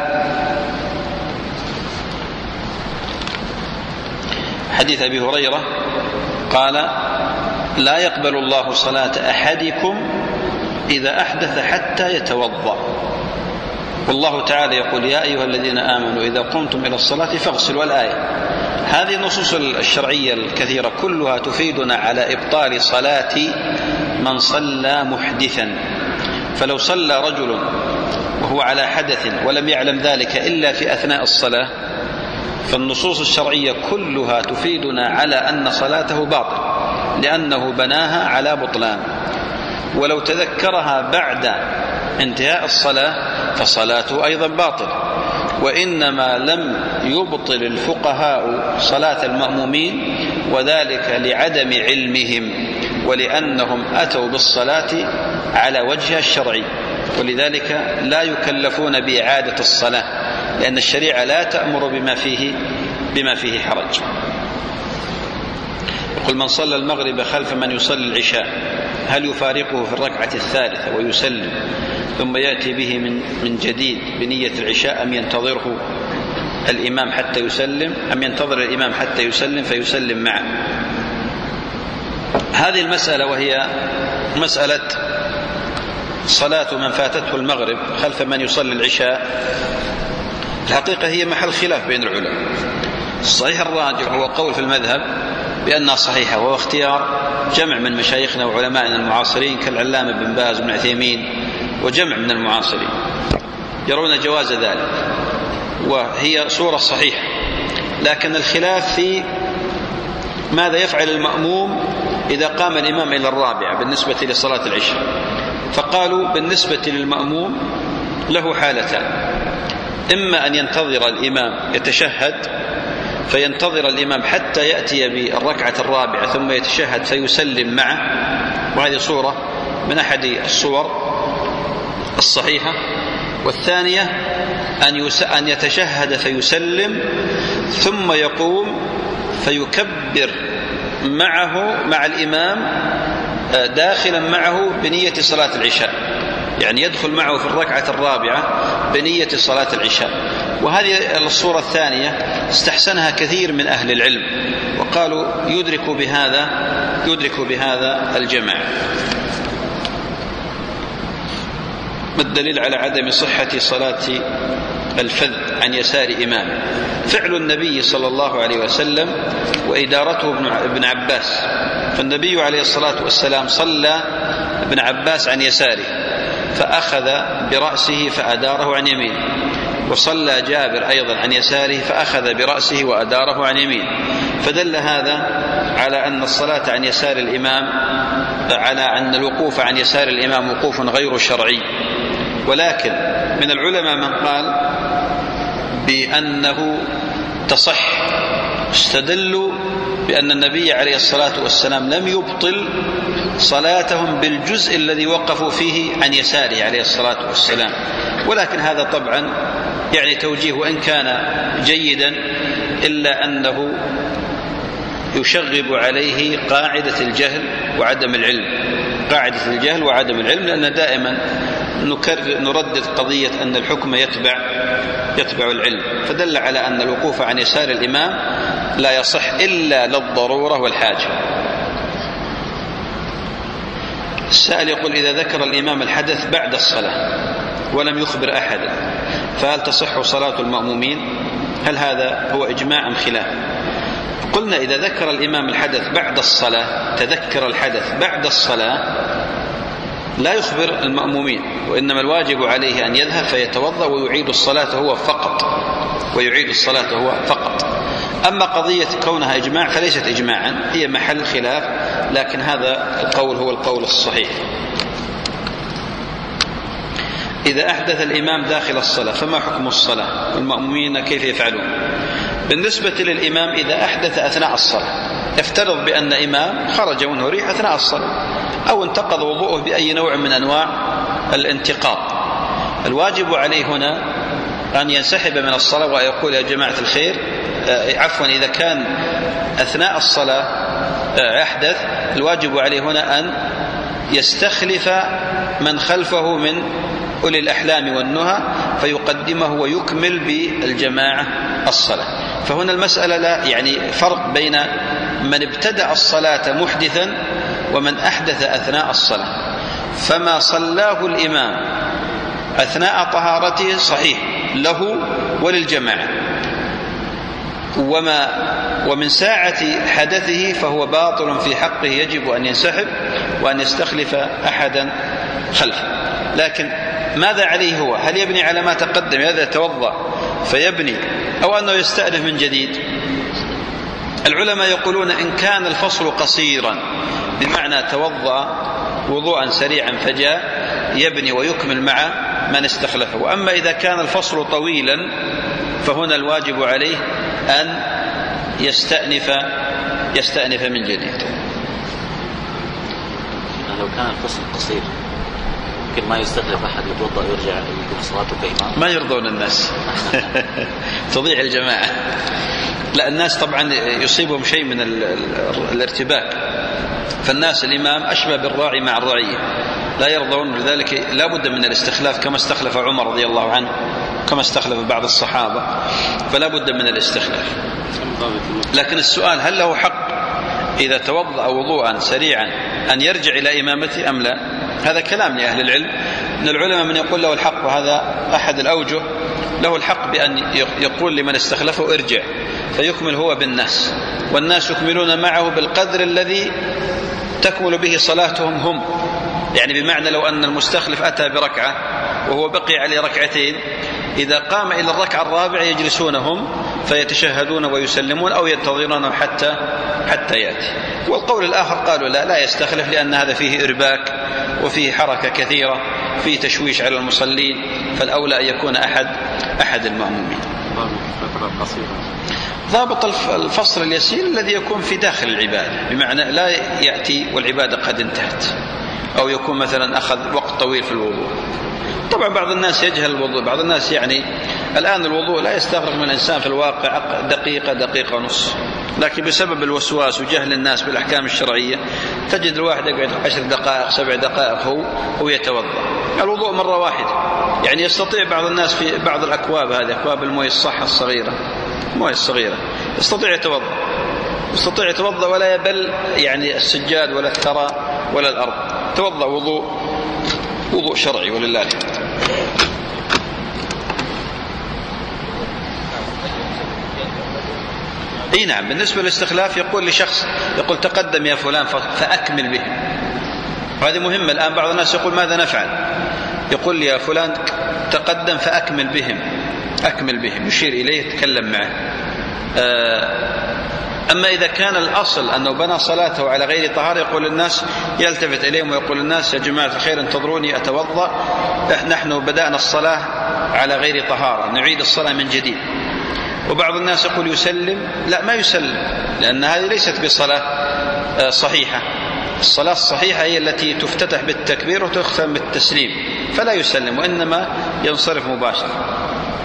حديث أبي هريرة قال: لا يقبل الله صلاة أحدكم إذا أحدث حتى يتوضأ. والله تعالى يقول: يا أيها الذين آمنوا إذا قمتم إلى الصلاة فاغسلوا. الآية. هذه النصوص الشرعية الكثيرة كلها تفيدنا على إبطال صلاة من صلى محدثا. فلو صلى رجل وهو على حدث ولم يعلم ذلك إلا في أثناء الصلاة، فالنصوص الشرعية كلها تفيدنا على أن صلاته باطل، لأنه بناها على بطلان. ولو تذكرها بعد انتهاء الصلاة فصلاته أيضا باطل. وإنما لم يبطل الفقهاء صلاة المأمومين، وذلك لعدم علمهم، ولأنهم أتوا بالصلاة على وجهها الشرعي، ولذلك لا يكلفون بإعادة الصلاة، لأن الشريعة لا تأمر بما فيه بما فيه حرج. يقول: من صلى المغرب خلف من يصلي العشاء هل يفارقه في الركعة الثالثة ويسلم ثم يأتي به من من جديد بنية العشاء، أم ينتظره الإمام حتى يسلم أم ينتظر الإمام حتى يسلم فيسلم معه؟ هذه المسألة وهي مسألة صلاة من فاتته المغرب خلف من يصلي العشاء، الحقيقة هي محل خلاف بين العلماء. الصحيح الراجح هو قول في المذهب بأنها صحيحة، وهو اختيار جمع من مشايخنا وعلمائنا المعاصرين كالعلامة بن باز بن عثيمين وجمع من المعاصرين يرون جواز ذلك، وهي صورة صحيحة. لكن الخلاف في ماذا يفعل المأموم إذا قام الإمام إلى الرابعة بالنسبة لصلاة العشاء. فقالوا بالنسبة للمأموم له حالتان: إما أن ينتظر الإمام يتشهد فينتظر الإمام حتى يأتي بالركعة الرابعة ثم يتشهد فيسلم معه، وهذه صورة من أحد الصور الصحيحة. والثانية أن أن يتشهد فيسلم ثم يقوم فيكبر معه مع الإمام داخلا معه بنية صلاة العشاء، يعني يدخل معه في الركعة الرابعة بنية صلاة العشاء. وهذه الصورة الثانية استحسنها كثير من أهل العلم، وقالوا يدرك بهذا يدرك بهذا الجماعة. ما الدليل على عدم صحة صلاة الفذ عن يسار إمامه؟ فعل النبي صلى الله عليه وسلم وإدارته ابن عباس، فالنبي عليه الصلاة والسلام صلى ابن عباس عن يساره فأخذ برأسه فأداره عن يمينه، وصلى جابر أيضا عن يساره فأخذ برأسه وأداره عن يمينه، فدل هذا على أن الصلاة عن يسار الإمام على أن الوقوف عن يسار الإمام وقوف غير شرعي. ولكن من العلماء من قال بأنه تصح، استدلوا بأن النبي عليه الصلاة والسلام لم يبطل صلاتهم بالجزء الذي وقفوا فيه عن يساره عليه الصلاة والسلام. ولكن هذا طبعا يعني توجيه وإن كان جيدا، إلا أنه يشغب عليه قاعدة الجهل وعدم العلم، قاعدة الجهل وعدم العلم، لأن دائما نكرر نردد قضية أن الحكم يتبع يتبع العلم، فدل على أن الوقوف عن يسار الإمام لا يصح إلا للضرورة والحاجة. السائل يقول: إذا ذكر الإمام الحدث بعد الصلاة ولم يخبر أحدا فهل تصح صلاة المأمومين؟ هل هذا هو إجماع أم خلاف؟ قلنا إذا ذكر الإمام الحدث بعد الصلاة، تذكر الحدث بعد الصلاة، لا يخبر المأمومين، وإنما الواجب عليه أن يذهب فيتوضأ ويعيد الصلاة هو فقط ويعيد الصلاة هو فقط. أما قضية كونها إجماع فليست إجماعا، هي محل خلاف، لكن هذا القول هو القول الصحيح. إذا أحدث الإمام داخل الصلاة فما حكم الصلاة؟ والمأمومين كيف يفعلون؟ بالنسبة للإمام إذا أحدث أثناء الصلاة، افترض بأن إمام خرج منه ريح أثناء الصلاة أو انتقض وضوءه بأي نوع من أنواع الانتقاض، الواجب عليه هنا أن ينسحب من الصلاة ويقول: يا جماعة الخير، عفوا إذا كان أثناء الصلاة أحدث، الواجب عليه هنا أن يستخلف من خلفه من أولي الأحلام والنهى فيقدمه ويكمل بالجماعة الصلاة. فهنا المسألة لا يعني فرق بين من ابتدأ الصلاة محدثا ومن أحدث أثناء الصلاة. فما صلاه الإمام أثناء طهارته صحيح له وللجماعة، وما ومن ساعة حدثه فهو باطل في حقه، يجب أن ينسحب وأن يستخلف أحدا خلفه. لكن ماذا عليه هو؟ هل يبني على ما تقدم هذا يتوضأ فيبني، أو أنه يستأنف من جديد؟ العلماء يقولون إن كان الفصل قصيرا بمعنى توضأ وضوءا سريعا فجاء يبني ويكمل مع من استخلفه. وأما إذا كان الفصل طويلا فهنا الواجب عليه أن يستأنف يستأنف من جديد. لو كان الفصل قصير ممكن ما يستخلف أحد يتوضأ ويرجع يكون صلاته كإمام؟ ما يرضون الناس تضيع الجماعة. لا، الناس طبعا يصيبهم شيء من الارتباك، فالناس الإمام أشبه بالراعي مع الرعية، لا يرضون، لذلك لا بد من الاستخلاف كما استخلف عمر رضي الله عنه، كما استخلف بعض الصحابة، فلا بد من الاستخلاف. لكن السؤال هل له حق إذا توضأ وضوءا سريعا أن يرجع إلى إمامته أم لا؟ هذا كلام لأهل العلم. من العلماء من يقول له الحق، وهذا أحد الأوجه، له الحق بأن يقول لمن استخلفه ارجع فيكمل هو بالناس، والناس يكملون معه بالقدر الذي تكمل به صلاتهم هم. يعني بمعنى لو أن المستخلف أتى بركعة وهو بقي عليه ركعتين، إذا قام إلى الركعة الرابعة يجلسون هم فيتشهدون ويسلمون أو ينتظرونه حتى حتى يأتي. والقول الآخر قالوا لا لا يستخلف، لأن هذا فيه إرباك وفيه حركة كثيرة، فيه تشويش على المصلين، فالأولى أن يكون أحد أحد المأمومين. ضابط الفصل اليسير الذي يكون في داخل العبادة، بمعنى لا يأتي والعبادة قد انتهت، أو يكون مثلا أخذ وقت طويل في الوضوء. طبعا بعض الناس يجهل الوضوء، بعض الناس يعني الآن الوضوء لا يستغرق من الإنسان في الواقع دقيقة دقيقة ونص، لكن بسبب الوسواس وجهل الناس بالأحكام الشرعية تجد الواحد يقعد عشر دقائق سبع دقائق هو هو يتوضأ. الوضوء مرة واحدة، يعني يستطيع بعض الناس في بعض الأكواب، هذه أكواب المويه الصحة الصغيرة، المويه الصغيرة، يستطيع يتوضأ يستطيع يتوضأ ولا يبل يعني السجاد ولا الثرى ولا الأرض، توضأ وضوء وضوء شرعي ولله. اي نعم. بالنسبة للاستخلاف يقول لشخص، يقول تقدم يا فلان فأكمل بهم، وهذه مهمة. الآن بعض الناس يقول ماذا نفعل؟ يقول يا فلان تقدم فأكمل بهم، أكمل بهم، يشير إليه يتكلم معه. أما إذا كان الأصل أنه بنى صلاته على غير طهارة يقول الناس، يلتفت إليهم ويقول الناس يا جماعة الخير انتظروني أتوضأ، نحن بدأنا الصلاة على غير طهارة، نعيد الصلاة من جديد. وبعض الناس يقول يسلم، لا ما يسلم، لأن هذه ليست بصلاة صحيحة. الصلاة الصحيحة هي التي تفتتح بالتكبير وتختم بالتسليم، فلا يسلم وإنما ينصرف مباشرة.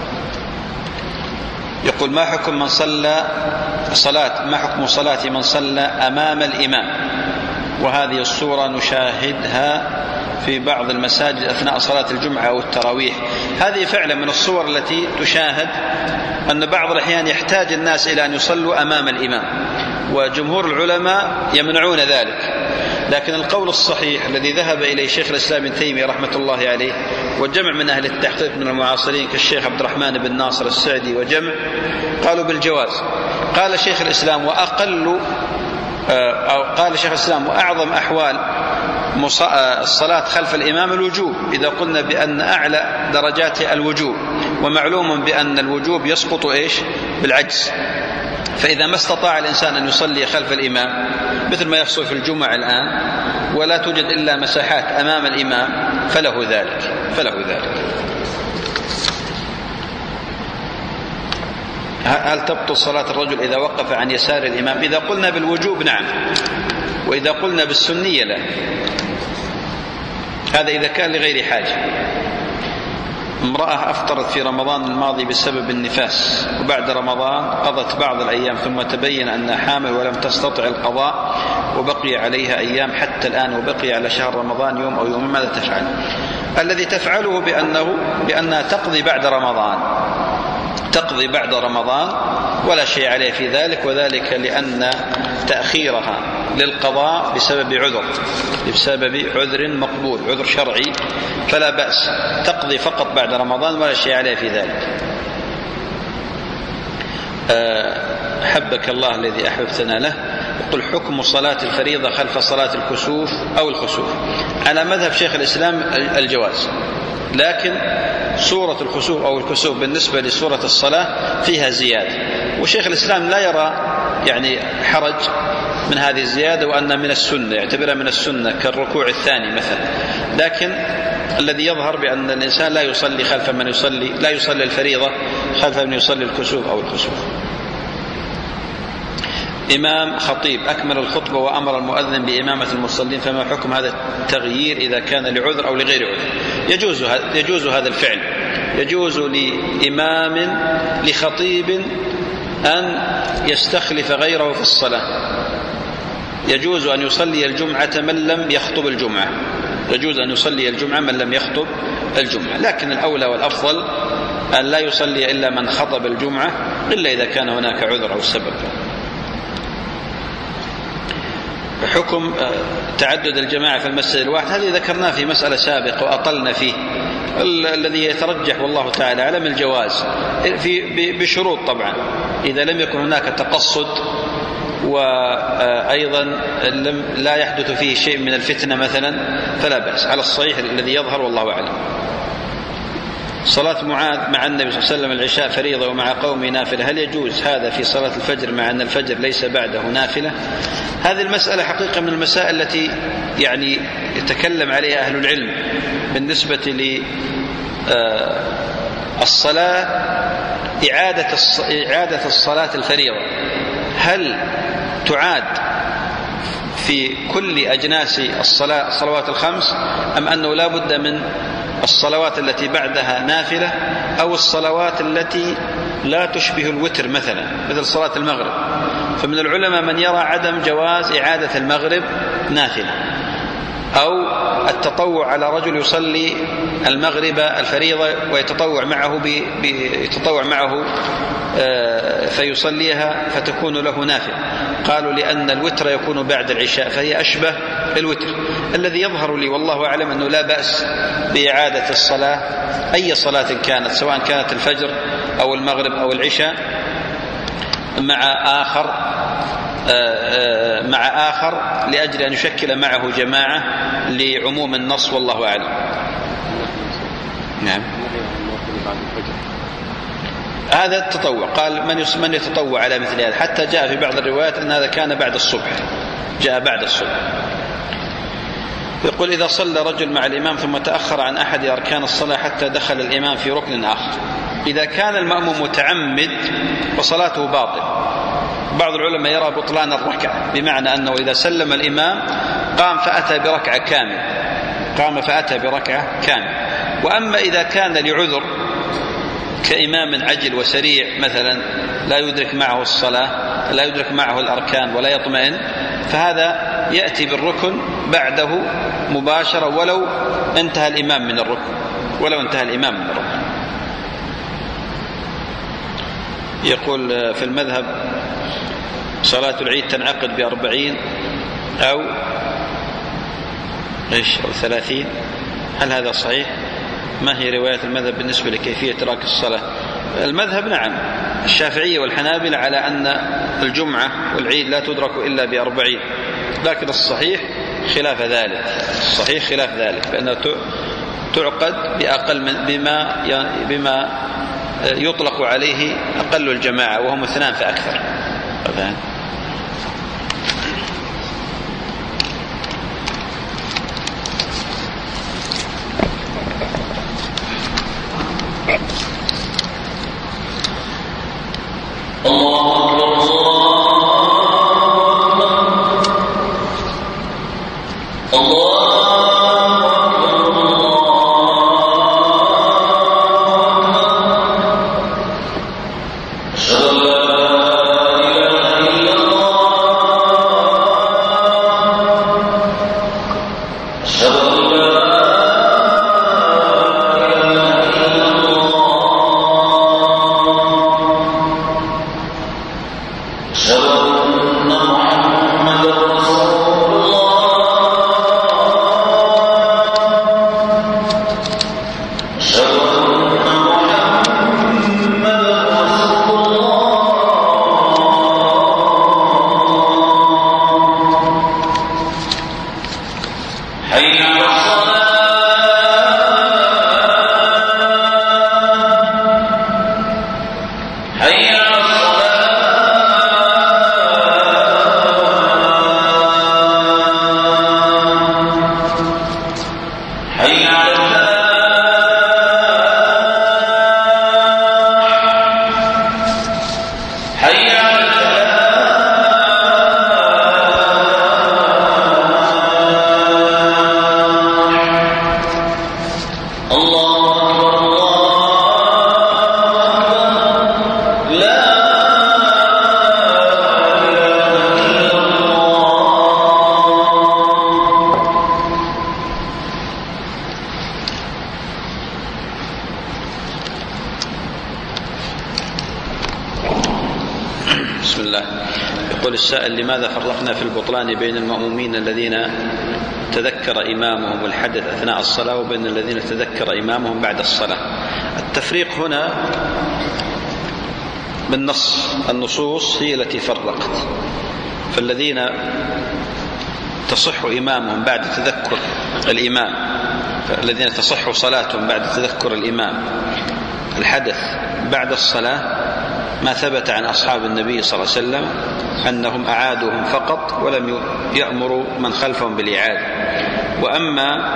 يقول ما حكم من صلى صلاة ما حكم صلاة من صلى أمام الإمام؟ وهذه الصورة نشاهدها في بعض المساجد أثناء صلاة الجمعة أو التراويح. هذه فعلا من الصور التي تشاهد، أن بعض الأحيان يحتاج الناس إلى أن يصلوا أمام الإمام، وجمهور العلماء يمنعون ذلك. لكن القول الصحيح الذي ذهب إليه شيخ الإسلام ابن تيمية رحمة الله عليه وجمع من أهل التحقيق من المعاصرين كالشيخ عبد الرحمن بن ناصر السعدي وجمع، قالوا بالجواز. قال شيخ الإسلام وأقل أو قال شيخ الإسلام وأعظم أحوال الصلاة خلف الإمام الوجوب، إذا قلنا بأن أعلى درجات الوجوب، ومعلوم بأن الوجوب يسقط إيش بالعجز. فإذا ما استطاع الإنسان أن يصلي خلف الإمام مثل ما يحصل في الجمعة الآن ولا توجد إلا مساحات أمام الإمام فله ذلك فله ذلك هل تبطل صلاة الرجل إذا وقف عن يسار الإمام؟ إذا قلنا بالوجوب نعم، وإذا قلنا بالسنية لا. هذا إذا كان لغير حاجة. امرأة أفطرت في رمضان الماضي بسبب النفاس، وبعد رمضان قضت بعض الأيام ثم تبين أنها حامل ولم تستطع القضاء وبقي عليها أيام حتى الآن، وبقي على شهر رمضان يوم أو يوم، ماذا تفعل؟ الذي تفعله بأنه بأنها تقضي بعد رمضان تقضي بعد رمضان ولا شيء عليه في ذلك، وذلك لأن تأخيرها للقضاء بسبب عذر بسبب عذر مقبول، عذر شرعي، فلا بأس، تقضي فقط بعد رمضان ولا شيء عليه في ذلك. حبك الله الذي أحببتنا له. يقول حكم صلاة الفريضة خلف صلاة الكسوف أو الخسوف؟ على مذهب شيخ الإسلام الجواز، لكن سورة الخسوف أو الكسوف بالنسبة لسورة الصلاة فيها زيادة، وشيخ الإسلام لا يرى يعني حرج من هذه الزيادة، وأن من السنة يعتبرها من السنة كالركوع الثاني مثلا. لكن الذي يظهر بأن الإنسان لا يصلي خلف من يصلي لا يصلي الفريضة خلف من يصلي الكسوف أو الخسوف. إمام خطيب أكمل الخطبة وأمر المؤذن بإمامة المصلين، فما حكم هذا التغيير إذا كان لعذر أو لغير عذر؟ يجوز يجوز هذا الفعل، يجوز لإمام لخطيب أن يستخلف غيره في الصلاة، يجوز أن يصلي الجمعة من لم يخطب الجمعة، يجوز أن يصلي الجمعة من لم يخطب الجمعة، لكن الأولى والأفضل أن لا يصلي إلا من خطب الجمعة إلا إذا كان هناك عذر أو سبب. حكم تعدد الجماعة في المسجد الواحد، هذه ذكرناه في مسألة سابقة وأطلنا فيه. الذي يترجح والله تعالى أعلم الجواز في بشروط طبعا، إذا لم يكن هناك تقصد وأيضا لم لا يحدث فيه شيء من الفتنة مثلا فلا بأس، على الصحيح الذي يظهر والله أعلم. صلاة معاذ مع النبي صلى الله عليه وسلم العشاء فريضة ومع قومه نافلة، هل يجوز هذا في صلاة الفجر مع أن الفجر ليس بعده نافلة؟ هذه المسألة حقيقة من المسائل التي يعني يتكلم عليها أهل العلم بالنسبة للصلاة، إعادة إعادة الصلاة الفريضة هل تعاد في كل أجناس الصلاة الصلوات الخمس، أم أنه لا بد من الصلوات التي بعدها نافلة، أو الصلوات التي لا تشبه الوتر مثلا مثل صلاة المغرب؟ فمن العلماء من يرى عدم جواز إعادة المغرب نافلة، أو التطوع على رجل يصلي المغرب الفريضة ويتطوع معه يتطوع معه فيصليها فتكون له نافلة. قالوا لأن الوتر يكون بعد العشاء فهي أشبه الوتر. الذي يظهر لي والله أعلم أنه لا بأس بإعادة الصلاة أي صلاة كانت، سواء كانت الفجر أو المغرب أو العشاء، مع آخر مع آخر لأجل أن يشكل معه جماعة لعموم النص والله أعلم. نعم، هذا التطوع. قال من من يتطوع على مثل هذا، حتى جاء في بعض الروايات أن هذا كان بعد الصبح، جاء بعد الصبح. يقول إذا صلى رجل مع الإمام ثم تأخر عن أحد أركان الصلاة حتى دخل الإمام في ركن آخر، إذا كان المأموم متعمد فصلاته باطلة. بعض العلماء يرى بطلان الركعة، بمعنى أنه إذا سلم الإمام قام فأتى بركعة كاملة، قام فأتى بركعة كاملة. وأما إذا كان لعذر كإمام عجل وسريع مثلا لا يدرك معه الصلاة، لا يدرك معه الأركان ولا يطمئن، فهذا يأتي بالركن بعده مباشرة ولو انتهى الإمام من الركن ولو انتهى الإمام من الركن. يقول في المذهب صلاة العيد تنعقد بأربعين أو إيش أو ثلاثين، هل هذا صحيح؟ ما هي رواية المذهب بالنسبة لكيفية ترك الصلاة؟ المذهب نعم، الشافعية والحنابلة على أن الجمعة والعيد لا تدرك إلا بأربعين، لكن الصحيح خلاف ذلك، الصحيح خلاف ذلك، بأنها تعقد بأقل من بما بما يطلق عليه أقل الجماعة وهم اثنان فأكثر. الله أكبر الله الله حي على الصلاة بسم الله. يقول السائل: لماذا فرقنا في البطلان بين المأمومين الذين تذكر إمامهم الحدث أثناء الصلاة وبين الذين تذكر إمامهم بعد الصلاة؟ التفريق هنا بالنص، النصوص هي التي فرقت. فالذين تصح إمامهم بعد تذكر الإمام، فالذين تصح صلاتهم بعد تذكر الإمام الحدث بعد الصلاة ما ثبت عن أصحاب النبي صلى الله عليه وسلم أنهم أعادوهم فقط ولم يأمروا من خلفهم بالإعادة. وأما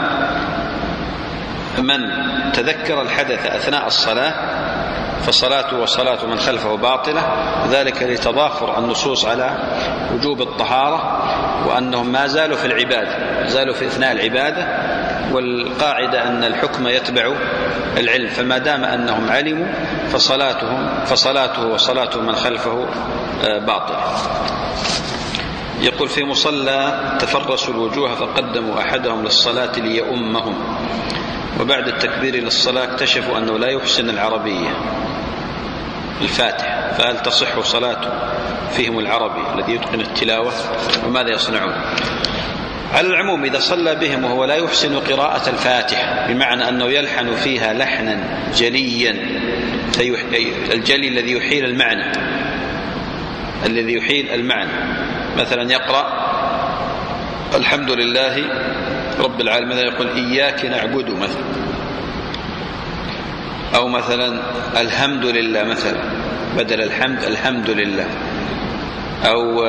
من تذكر الحدث أثناء الصلاة فصلاته وصلاة من خلفه باطلة، ذلك لتضافر النصوص على وجوب الطهارة وأنهم ما زالوا في العبادة، ما زالوا في أثناء العبادة، والقاعدة أن الحكم يتبع العلم، فما دام أنهم علموا فصلاتهم فصلاته وصلاة من خلفه باطلة. يقول: في مصلى تفرسوا الوجوه فقدموا أحدهم للصلاة ليؤمهم، وبعد التكبير للصلاة اكتشفوا أنه لا يحسن العربية الفاتحة، فهل تصح صلاته فيهم العربي الذي يتقن التلاوة وماذا يصنعون؟ على العموم إذا صلى بهم وهو لا يحسن قراءة الفاتحة بمعنى أنه يلحن فيها لحنا جليا، الجلي الذي يحيل المعنى الذي يحيل المعنى مثلا يقرأ الحمد لله رب العالمين يقول إياك نعبد مثلا، أو مثلا الحمد لله مثلا بدل الحمد الحمد لله، أو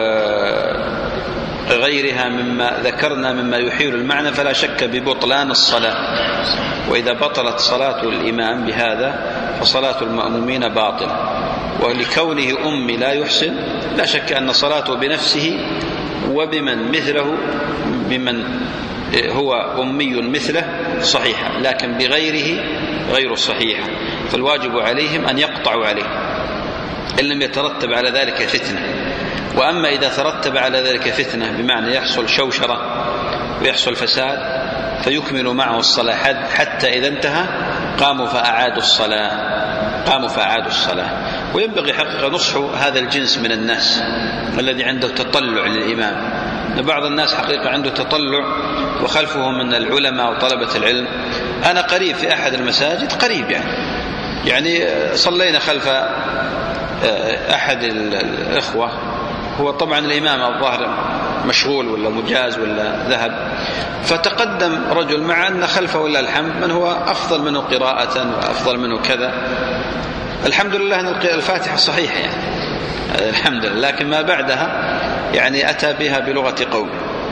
غيرها مما ذكرنا مما يحيل المعنى، فلا شك ببطلان الصلاة. وإذا بطلت صلاة الإمام بهذا فصلاة المأمومين باطلة. ولكونه أمي لا يحسن لا شك أن صلاته بنفسه وبمن مثله بمن هو أمي مثله صحيحة، لكن بغيره غير صحيحة، فالواجب عليهم أن يقطعوا عليه إن لم يترتب على ذلك فتنة. وأما إذا ترتب على ذلك فتنة بمعنى يحصل شوشرة ويحصل فساد فيكمل معه الصلاة حتى إذا انتهى قاموا فأعادوا الصلاة قاموا فأعادوا الصلاة. وينبغي حقيقة نصح هذا الجنس من الناس الذي عنده تطلع للإمام. بعض الناس حقيقة عنده تطلع وخلفه من العلماء وطلبة العلم. أنا قريب في أحد المساجد قريب يعني يعني صلينا خلف أحد الإخوة، هو طبعا الإمام الظاهر مشغول ولا مجاز ولا ذهب، فتقدم رجل مع أن خلفه ولا الحمد من هو أفضل منه قراءة وأفضل منه كذا. الحمد لله أن الفاتحة صحيحة يعني الحمد لله، لكن ما بعدها يعني أتى بها بلغة قوم.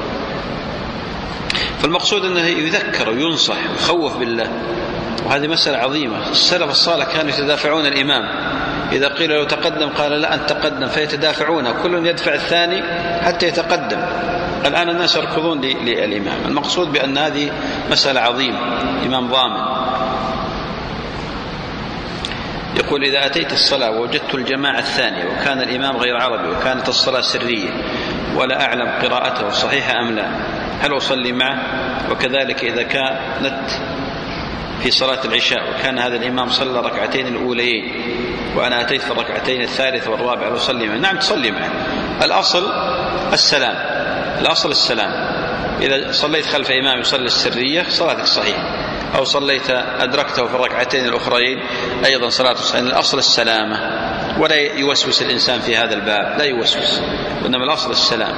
فالمقصود أنه يذكر وينصح ويخوف بالله، وهذه مسألة عظيمة. السلف الصالح كانوا يتدافعون الإمام، إذا قيل له تقدم قال لا أن تقدم، فيتدافعون كل يدفع الثاني حتى يتقدم. الآن الناس يركضون للإمام. المقصود بأن هذه مسألة عظيمة، إمام ضامن. يقول: إذا أتيت الصلاة ووجدت الجماعة الثانية وكان الإمام غير عربي وكانت الصلاة سرية ولا أعلم قراءته صحيحة أم لا، هل أصلي معه؟ وكذلك إذا كانت في صلاة العشاء وكان هذا الإمام صلى ركعتين الأوليين وأنا أتيت في الركعتين الثالثة والرابعة أصلي معه؟ نعم تصلي معه. الأصل السلام، الأصل السلام. إذا صليت خلف إمام يصلي السرية صلاتك صحيحة، أو صليت أدركته في الركعتين الأخرين أيضا صلاته صحيحة. الأصل السلامة، ولا يوسوس الإنسان في هذا الباب، لا يوسوس، وإنما الأصل السلام.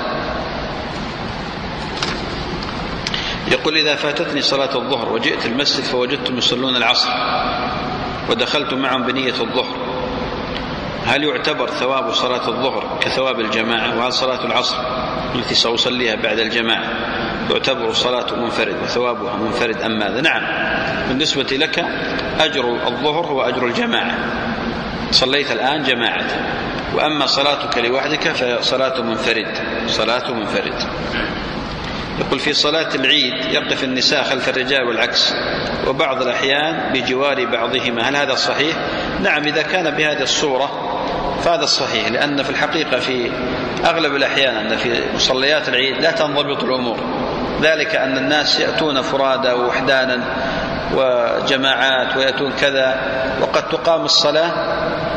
يقول: إذا فاتتني صلاة الظهر وجئت المسجد فوجدتم يصلون العصر ودخلت معهم بنية الظهر، هل يعتبر ثواب صلاة الظهر كثواب الجماعة؟ وهل صلاة العصر التي سأصليها بعد الجماعة يعتبر صلاة منفرد وثوابها منفرد أم ماذا؟ نعم، بالنسبة لك أجر الظهر هو أجر الجماعة، صليت الآن جماعة. وأما صلاتك لوحدك فصلاة منفرد صلاة منفرد. يقول: في صلاة العيد يقف النساء خلف الرجال والعكس، وبعض الأحيان بجوار بعضهما، هل هذا صحيح؟ نعم، إذا كان بهذه الصورة فهذا الصحيح، لأن في الحقيقة في أغلب الأحيان أن في مصليات العيد لا تنضبط الأمور، ذلك أن الناس يأتون فرادى ووحدانا وجماعات ويأتون كذا، وقد تقام الصلاة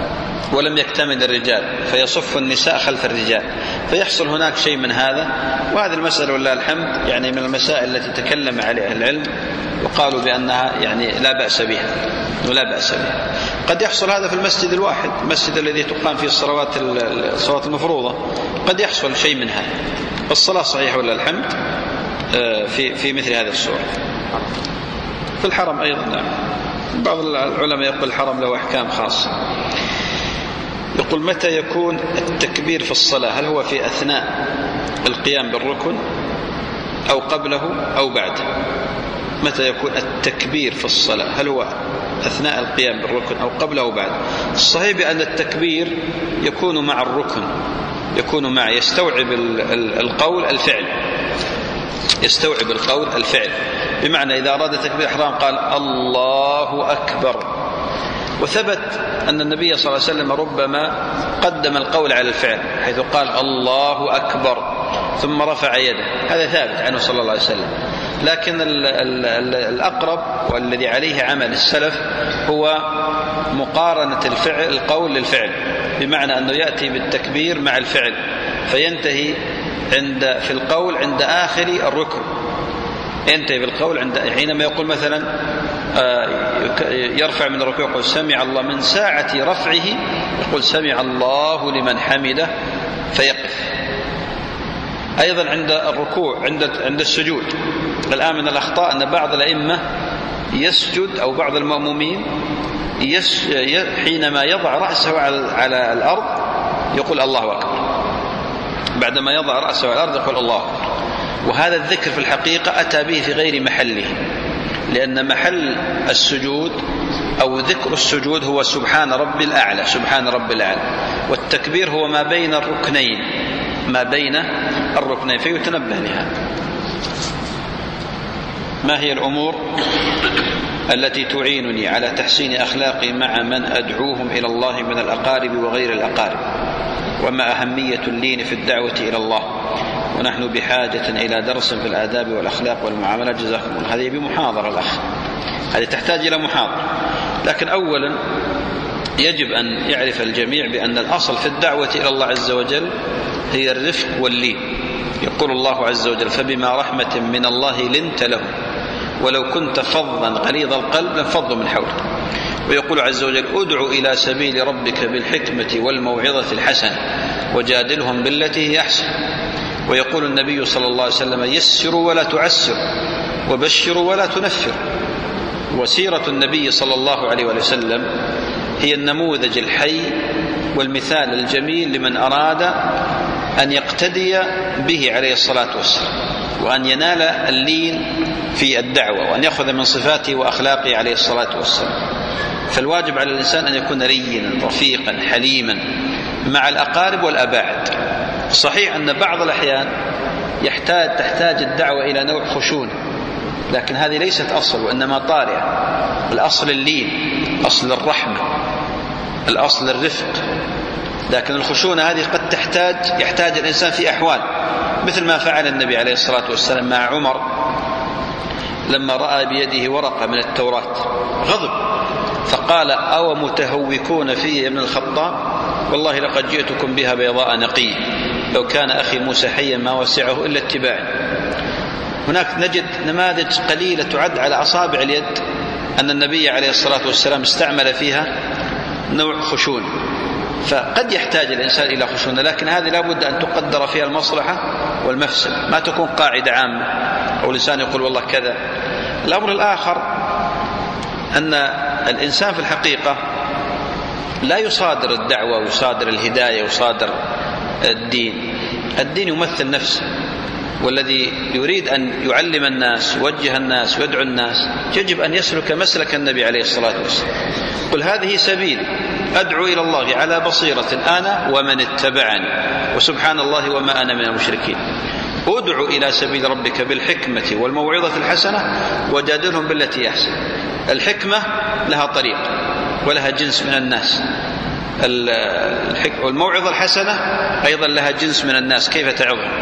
ولم يكتمل الرجال فيصف النساء خلف الرجال، فيحصل هناك شيء من هذا. وهذه المسألة ولله الحمد يعني من المسائل التي تكلم عليها العلم وقالوا بأنها يعني لا بأس بها ولا بأس بها. قد يحصل هذا في المسجد الواحد، المسجد الذي تقام فيه الصلوات الصلوات المفروضة، قد يحصل شيء من هذا. الصلاة صحيحة ولله الحمد في في مثل هذه الصورة. في الحرم أيضا نعم، بعض العلماء يقول الحرم له أحكام خاصة. يقول متى يكون التكبير في الصلاة؟ هل هو في أثناء القيام بالركن أو قبله أو بعده؟ متى يكون التكبير في الصلاة؟ هل هو أثناء القيام بالركن أو قبله أو بعده؟ الصحيح بأن التكبير يكون مع الركن، يكون مع يستوعب القول الفعل، يستوعب القول الفعل. بمعنى إذا أراد تكبير الإحرام قال الله أكبر، وثبت أن النبي صلى الله عليه وسلم ربما قدم القول على الفعل حيث قال الله أكبر ثم رفع يده، هذا ثابت عنه صلى الله عليه وسلم. لكن ال ال ال الأقرب والذي عليه عمل السلف هو مقارنة الفعل القول للفعل، بمعنى أنه يأتي بالتكبير مع الفعل فينتهي عند في القول عند آخر الركن، ينتهي بالقول عند حينما يقول مثلا يرفع من الركوع يقول سمع الله، من ساعة رفعه يقول سمع الله لمن حمده فيقف. أيضا عند الركوع عند عند السجود. الآن من الأخطاء أن بعض الأئمة يسجد أو بعض المأمومين يس حينما يضع رأسه على الأرض يقول الله أكبر، بعدما يضع رأسه على الأرض يقول الله أكبر. وهذا الذكر في الحقيقة أتى به في غير محله، لأن محل السجود أو ذكر السجود هو سبحان رب الأعلى، سبحان رب الأعلى، والتكبير هو ما بين الركنين، ما بين الركنين، فيتنبه لهذا. ما هي الأمور التي تعينني على تحسين أخلاقي مع من أدعوهم إلى الله من الأقارب وغير الأقارب؟ وما أهمية اللين في الدعوة إلى الله؟ ونحن بحاجة إلى درس في الآداب والأخلاق والمعاملات. جزاكم الله. هذه بمحاضرة الأخ، هذه تحتاج إلى محاضرة. لكن أولا يجب أن يعرف الجميع بأن الأصل في الدعوة إلى الله عز وجل هي الرفق واللين. يقول الله عز وجل فبما رحمة من الله لنت له ولو كنت فظا غليظ القلب لانفضوا من حولك. ويقول عز وجل ادع إلى سبيل ربك بالحكمة والموعظة الحسنة وجادلهم بالتي هي أحسن. ويقول النبي صلى الله عليه وسلم يسروا ولا تعسروا وبشروا ولا تنفروا. وسيرة النبي صلى الله عليه وسلم هي النموذج الحي والمثال الجميل لمن أراد أن يقتدي به عليه الصلاة والسلام، وأن ينال اللين في الدعوة، وأن يأخذ من صفاته وأخلاقه عليه الصلاة والسلام. فالواجب على الإنسان أن يكون رينا رفيقا حليما مع الأقارب والأباعد. صحيح أن بعض الأحيان يحتاج تحتاج الدعوة إلى نوع خشونة، لكن هذه ليست أصل وإنما طارئة. الأصل اللين، أصل الرحمة، الأصل الرفق. لكن الخشونة هذه قد تحتاج يحتاج الإنسان في أحوال، مثل ما فعل النبي عليه الصلاة والسلام مع عمر لما رأى بيده ورقة من التوراة غضب، فقال أو متهوكون فيه يا ابن الخطاب والله لقد جئتكم بها بيضاء نقية لو كان أخي موسى حيا ما وسعه إلا اتباعي. هناك نجد نماذج قليلة تعد على أصابع اليد أن النبي عليه الصلاة والسلام استعمل فيها نوع خشونة. فقد يحتاج الإنسان إلى خشونة، لكن هذه لابد أن تقدر فيها المصلحة والمفسد، ما تكون قاعدة عامة أو الإنسان يقول والله كذا. الأمر الآخر أن الإنسان في الحقيقة لا يصادر الدعوة ويصادر الهداية ويصادر الدين. الدين يمثل نفسه، والذي يريد أن يعلم الناس يوجه الناس ويدعو الناس يجب أن يسلك مسلك النبي عليه الصلاة والسلام. قل هذه سبيل أدعو إلى الله على بصيرة أنا ومن اتبعني وسبحان الله وما أنا من المشركين. ادعو إلى سبيل ربك بالحكمة والموعظة الحسنة وجادلهم بالتي أحسن. الحكمة لها طريق ولها جنس من الناس، والموعظة الحسنة أيضا لها جنس من الناس كيف تعظهم.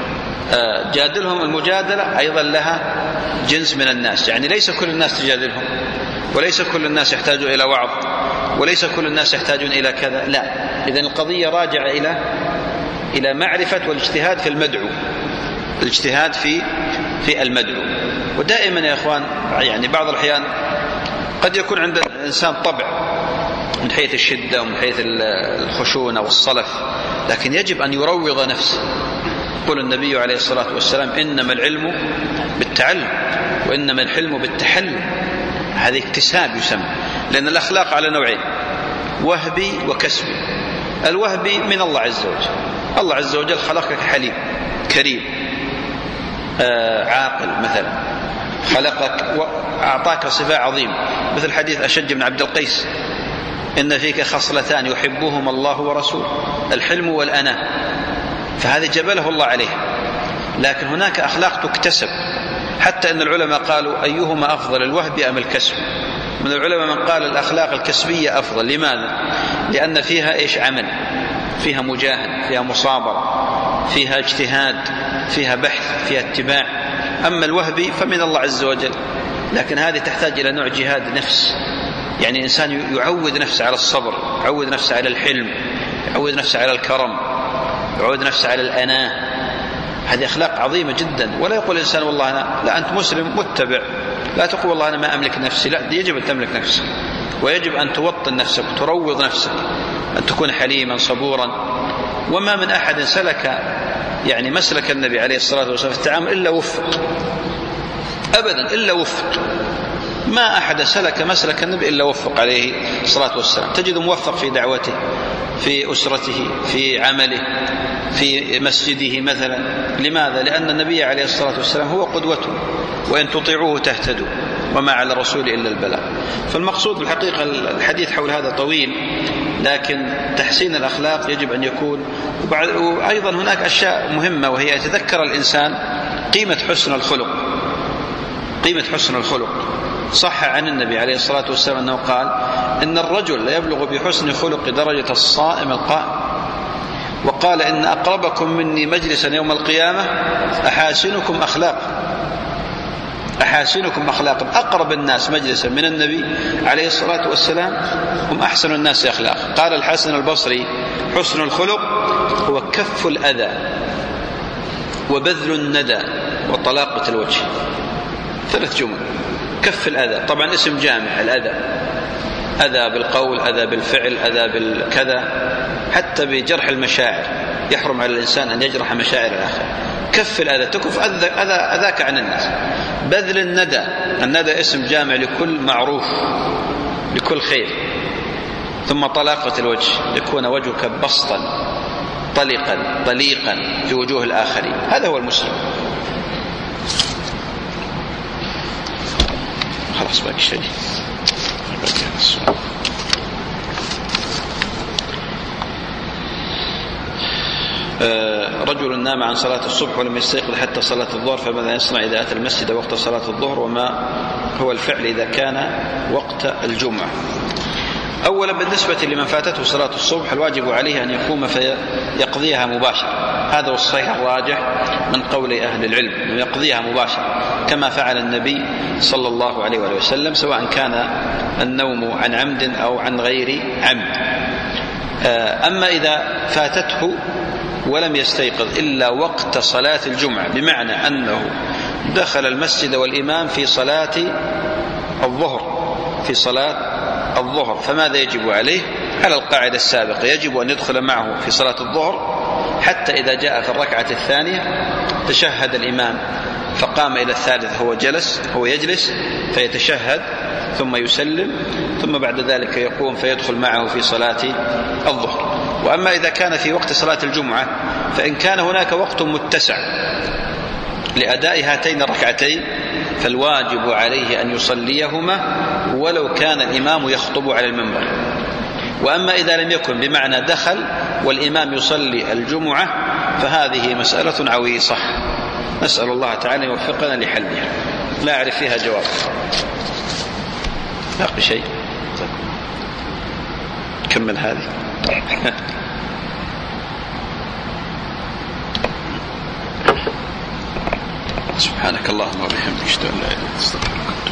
جادلهم المجادلة أيضا لها جنس من الناس، يعني ليس كل الناس تجادلهم وليس كل الناس يحتاجوا إلى وعظ وليس كل الناس يحتاجون إلى كذا، لا. إذن القضية راجعة إلى إلى معرفة والاجتهاد في المدعو، الاجتهاد في في المدعو. ودائما يا إخوان يعني بعض الأحيان قد يكون عند الإنسان طبع من حيث الشدة ومن حيث الخشونة والصلف، لكن يجب أن يروض نفسه. يقول النبي عليه الصلاة والسلام: إنما العلم بالتعلم وإنما الحلم بالتحلم. هذا اكتساب يسمى، لأن الأخلاق على نوعين: وهبي وكسبي. الوهبي من الله عز وجل، الله عز وجل خلقك حليم كريم آه عاقل مثلا، خلقك وأعطاك صفة عظيمة، مثل حديث أشج بن عبد القيس: إن فيك خصلتان يحبهما الله ورسوله، الحلم والأناة. فهذه جبله الله عليه. لكن هناك أخلاق تكتسب، حتى أن العلماء قالوا: أيهما أفضل، الوهب أم الكسب؟ من العلماء من قال الأخلاق الكسبية أفضل. لماذا؟ لأن فيها إيش؟ عمل، فيها مجاهد، فيها مصابرة، فيها اجتهاد، فيها بحث، فيها اتباع. أما الوهبي فمن الله عز وجل، لكن هذه تحتاج إلى نوع جهاد نفس، يعني إنسان يعود نفسه على الصبر، يعود نفسه على الحلم، يعود نفسه على الكرم، يعود نفسه على الأناة. هذه أخلاق عظيمة جدا. ولا يقول الإنسان: والله أنا لا، أنت مسلم متبع، لا تقول والله أنا ما أملك نفسي. لا، يجب أن تملك نفسك، ويجب أن توطن نفسك، تروض نفسك، أن تكون حليما صبورا. وما من أحد سلك يعني مسلك النبي عليه الصلاة والسلام في التعامل إلا وفق، أبدا إلا وفق. ما أحد سلك مسلك النبي إلا وفق عليه الصلاة والسلام. تجد موفق في دعوته، في أسرته، في عمله، في مسجده مثلا. لماذا؟ لأن النبي عليه الصلاة والسلام هو قدوته، وإن تطيعوه تهتدوا وما على الرسول إلا البلاغ. فالمقصود بالحقيقة الحديث حول هذا طويل، لكن تحسين الأخلاق يجب أن يكون. وأيضا هناك أشياء مهمة، وهي يتذكر الإنسان قيمة حسن الخلق، قيمة حسن الخلق. صح عن النبي عليه الصلاة والسلام أنه قال: إن الرجل لا يبلغ بحسن خلق درجة الصائم القائم. وقال: إن أقربكم مني مجلسا يوم القيامة أحاسنكم أخلاقا. أحاسنكم أخلاقا. أقرب الناس مجلسا من النبي عليه الصلاة والسلام هم أحسن الناس أخلاقا. قال الحسن البصري: حسن الخلق هو كف الأذى وبذل الندى وطلاقة الوجه. ثلاث جمل. كف الأذى، طبعا اسم جامع، الأذى، أذى بالقول، أذى بالفعل، أذى بالكذا، حتى بجرح المشاعر يحرم على الإنسان أن يجرح مشاعر الآخر. كف الأذى، تكف أذى أذاك عن الناس. بذل الندى، الندى اسم جامع لكل معروف، لكل خير. ثم طلاقة الوجه، يكون وجهك بسطا طلقا طليقا في وجوه الآخرين. هذا هو المسلم. خلاص باقي شيء. رجل نام عن صلاة الصبح ولم يستيقظ حتى صلاة الظهر، فماذا يصنع إذا أتى المسجد وقت صلاة الظهر؟ وما هو الفعل إذا كان وقت الجمعة؟ أولا بالنسبة لمن فاتته صلاة الصبح الواجب عليه أن يقوم فيقضيها مباشرة. هذا هو الصحيح الراجح من قول أهل العلم، أن يقضيها مباشرة كما فعل النبي صلى الله عليه وسلم، سواء كان النوم عن عمد أو عن غير عمد. أما إذا فاتته ولم يستيقظ إلا وقت صلاة الجمعة، بمعنى أنه دخل المسجد والإمام في صلاة الظهر في صلاة الظهر فماذا يجب عليه؟ على القاعدة السابقة، يجب أن يدخل معه في صلاة الظهر حتى إذا جاء في الركعة الثانية تشهد الإمام فقام إلى الثالث، هو جلس هو يجلس فيتشهد ثم يسلم، ثم بعد ذلك يقوم فيدخل معه في صلاة الظهر. وأما إذا كان في وقت صلاة الجمعة فإن كان هناك وقت متسع لأداء هاتين الركعتين فالواجب عليه أن يصليهما ولو كان الإمام يخطب على المنبر. وأما إذا لم يكن، بمعنى دخل والإمام يصلي الجمعة، فهذه مسألة عويصة، نسأل الله تعالى يوفقنا لحلها، لا أعرف فيها جواب. باقي شيء؟ كمل هذه. سبحانك اللهم وبحمدك، اشهد ان لا اله الا انت، استغفرك.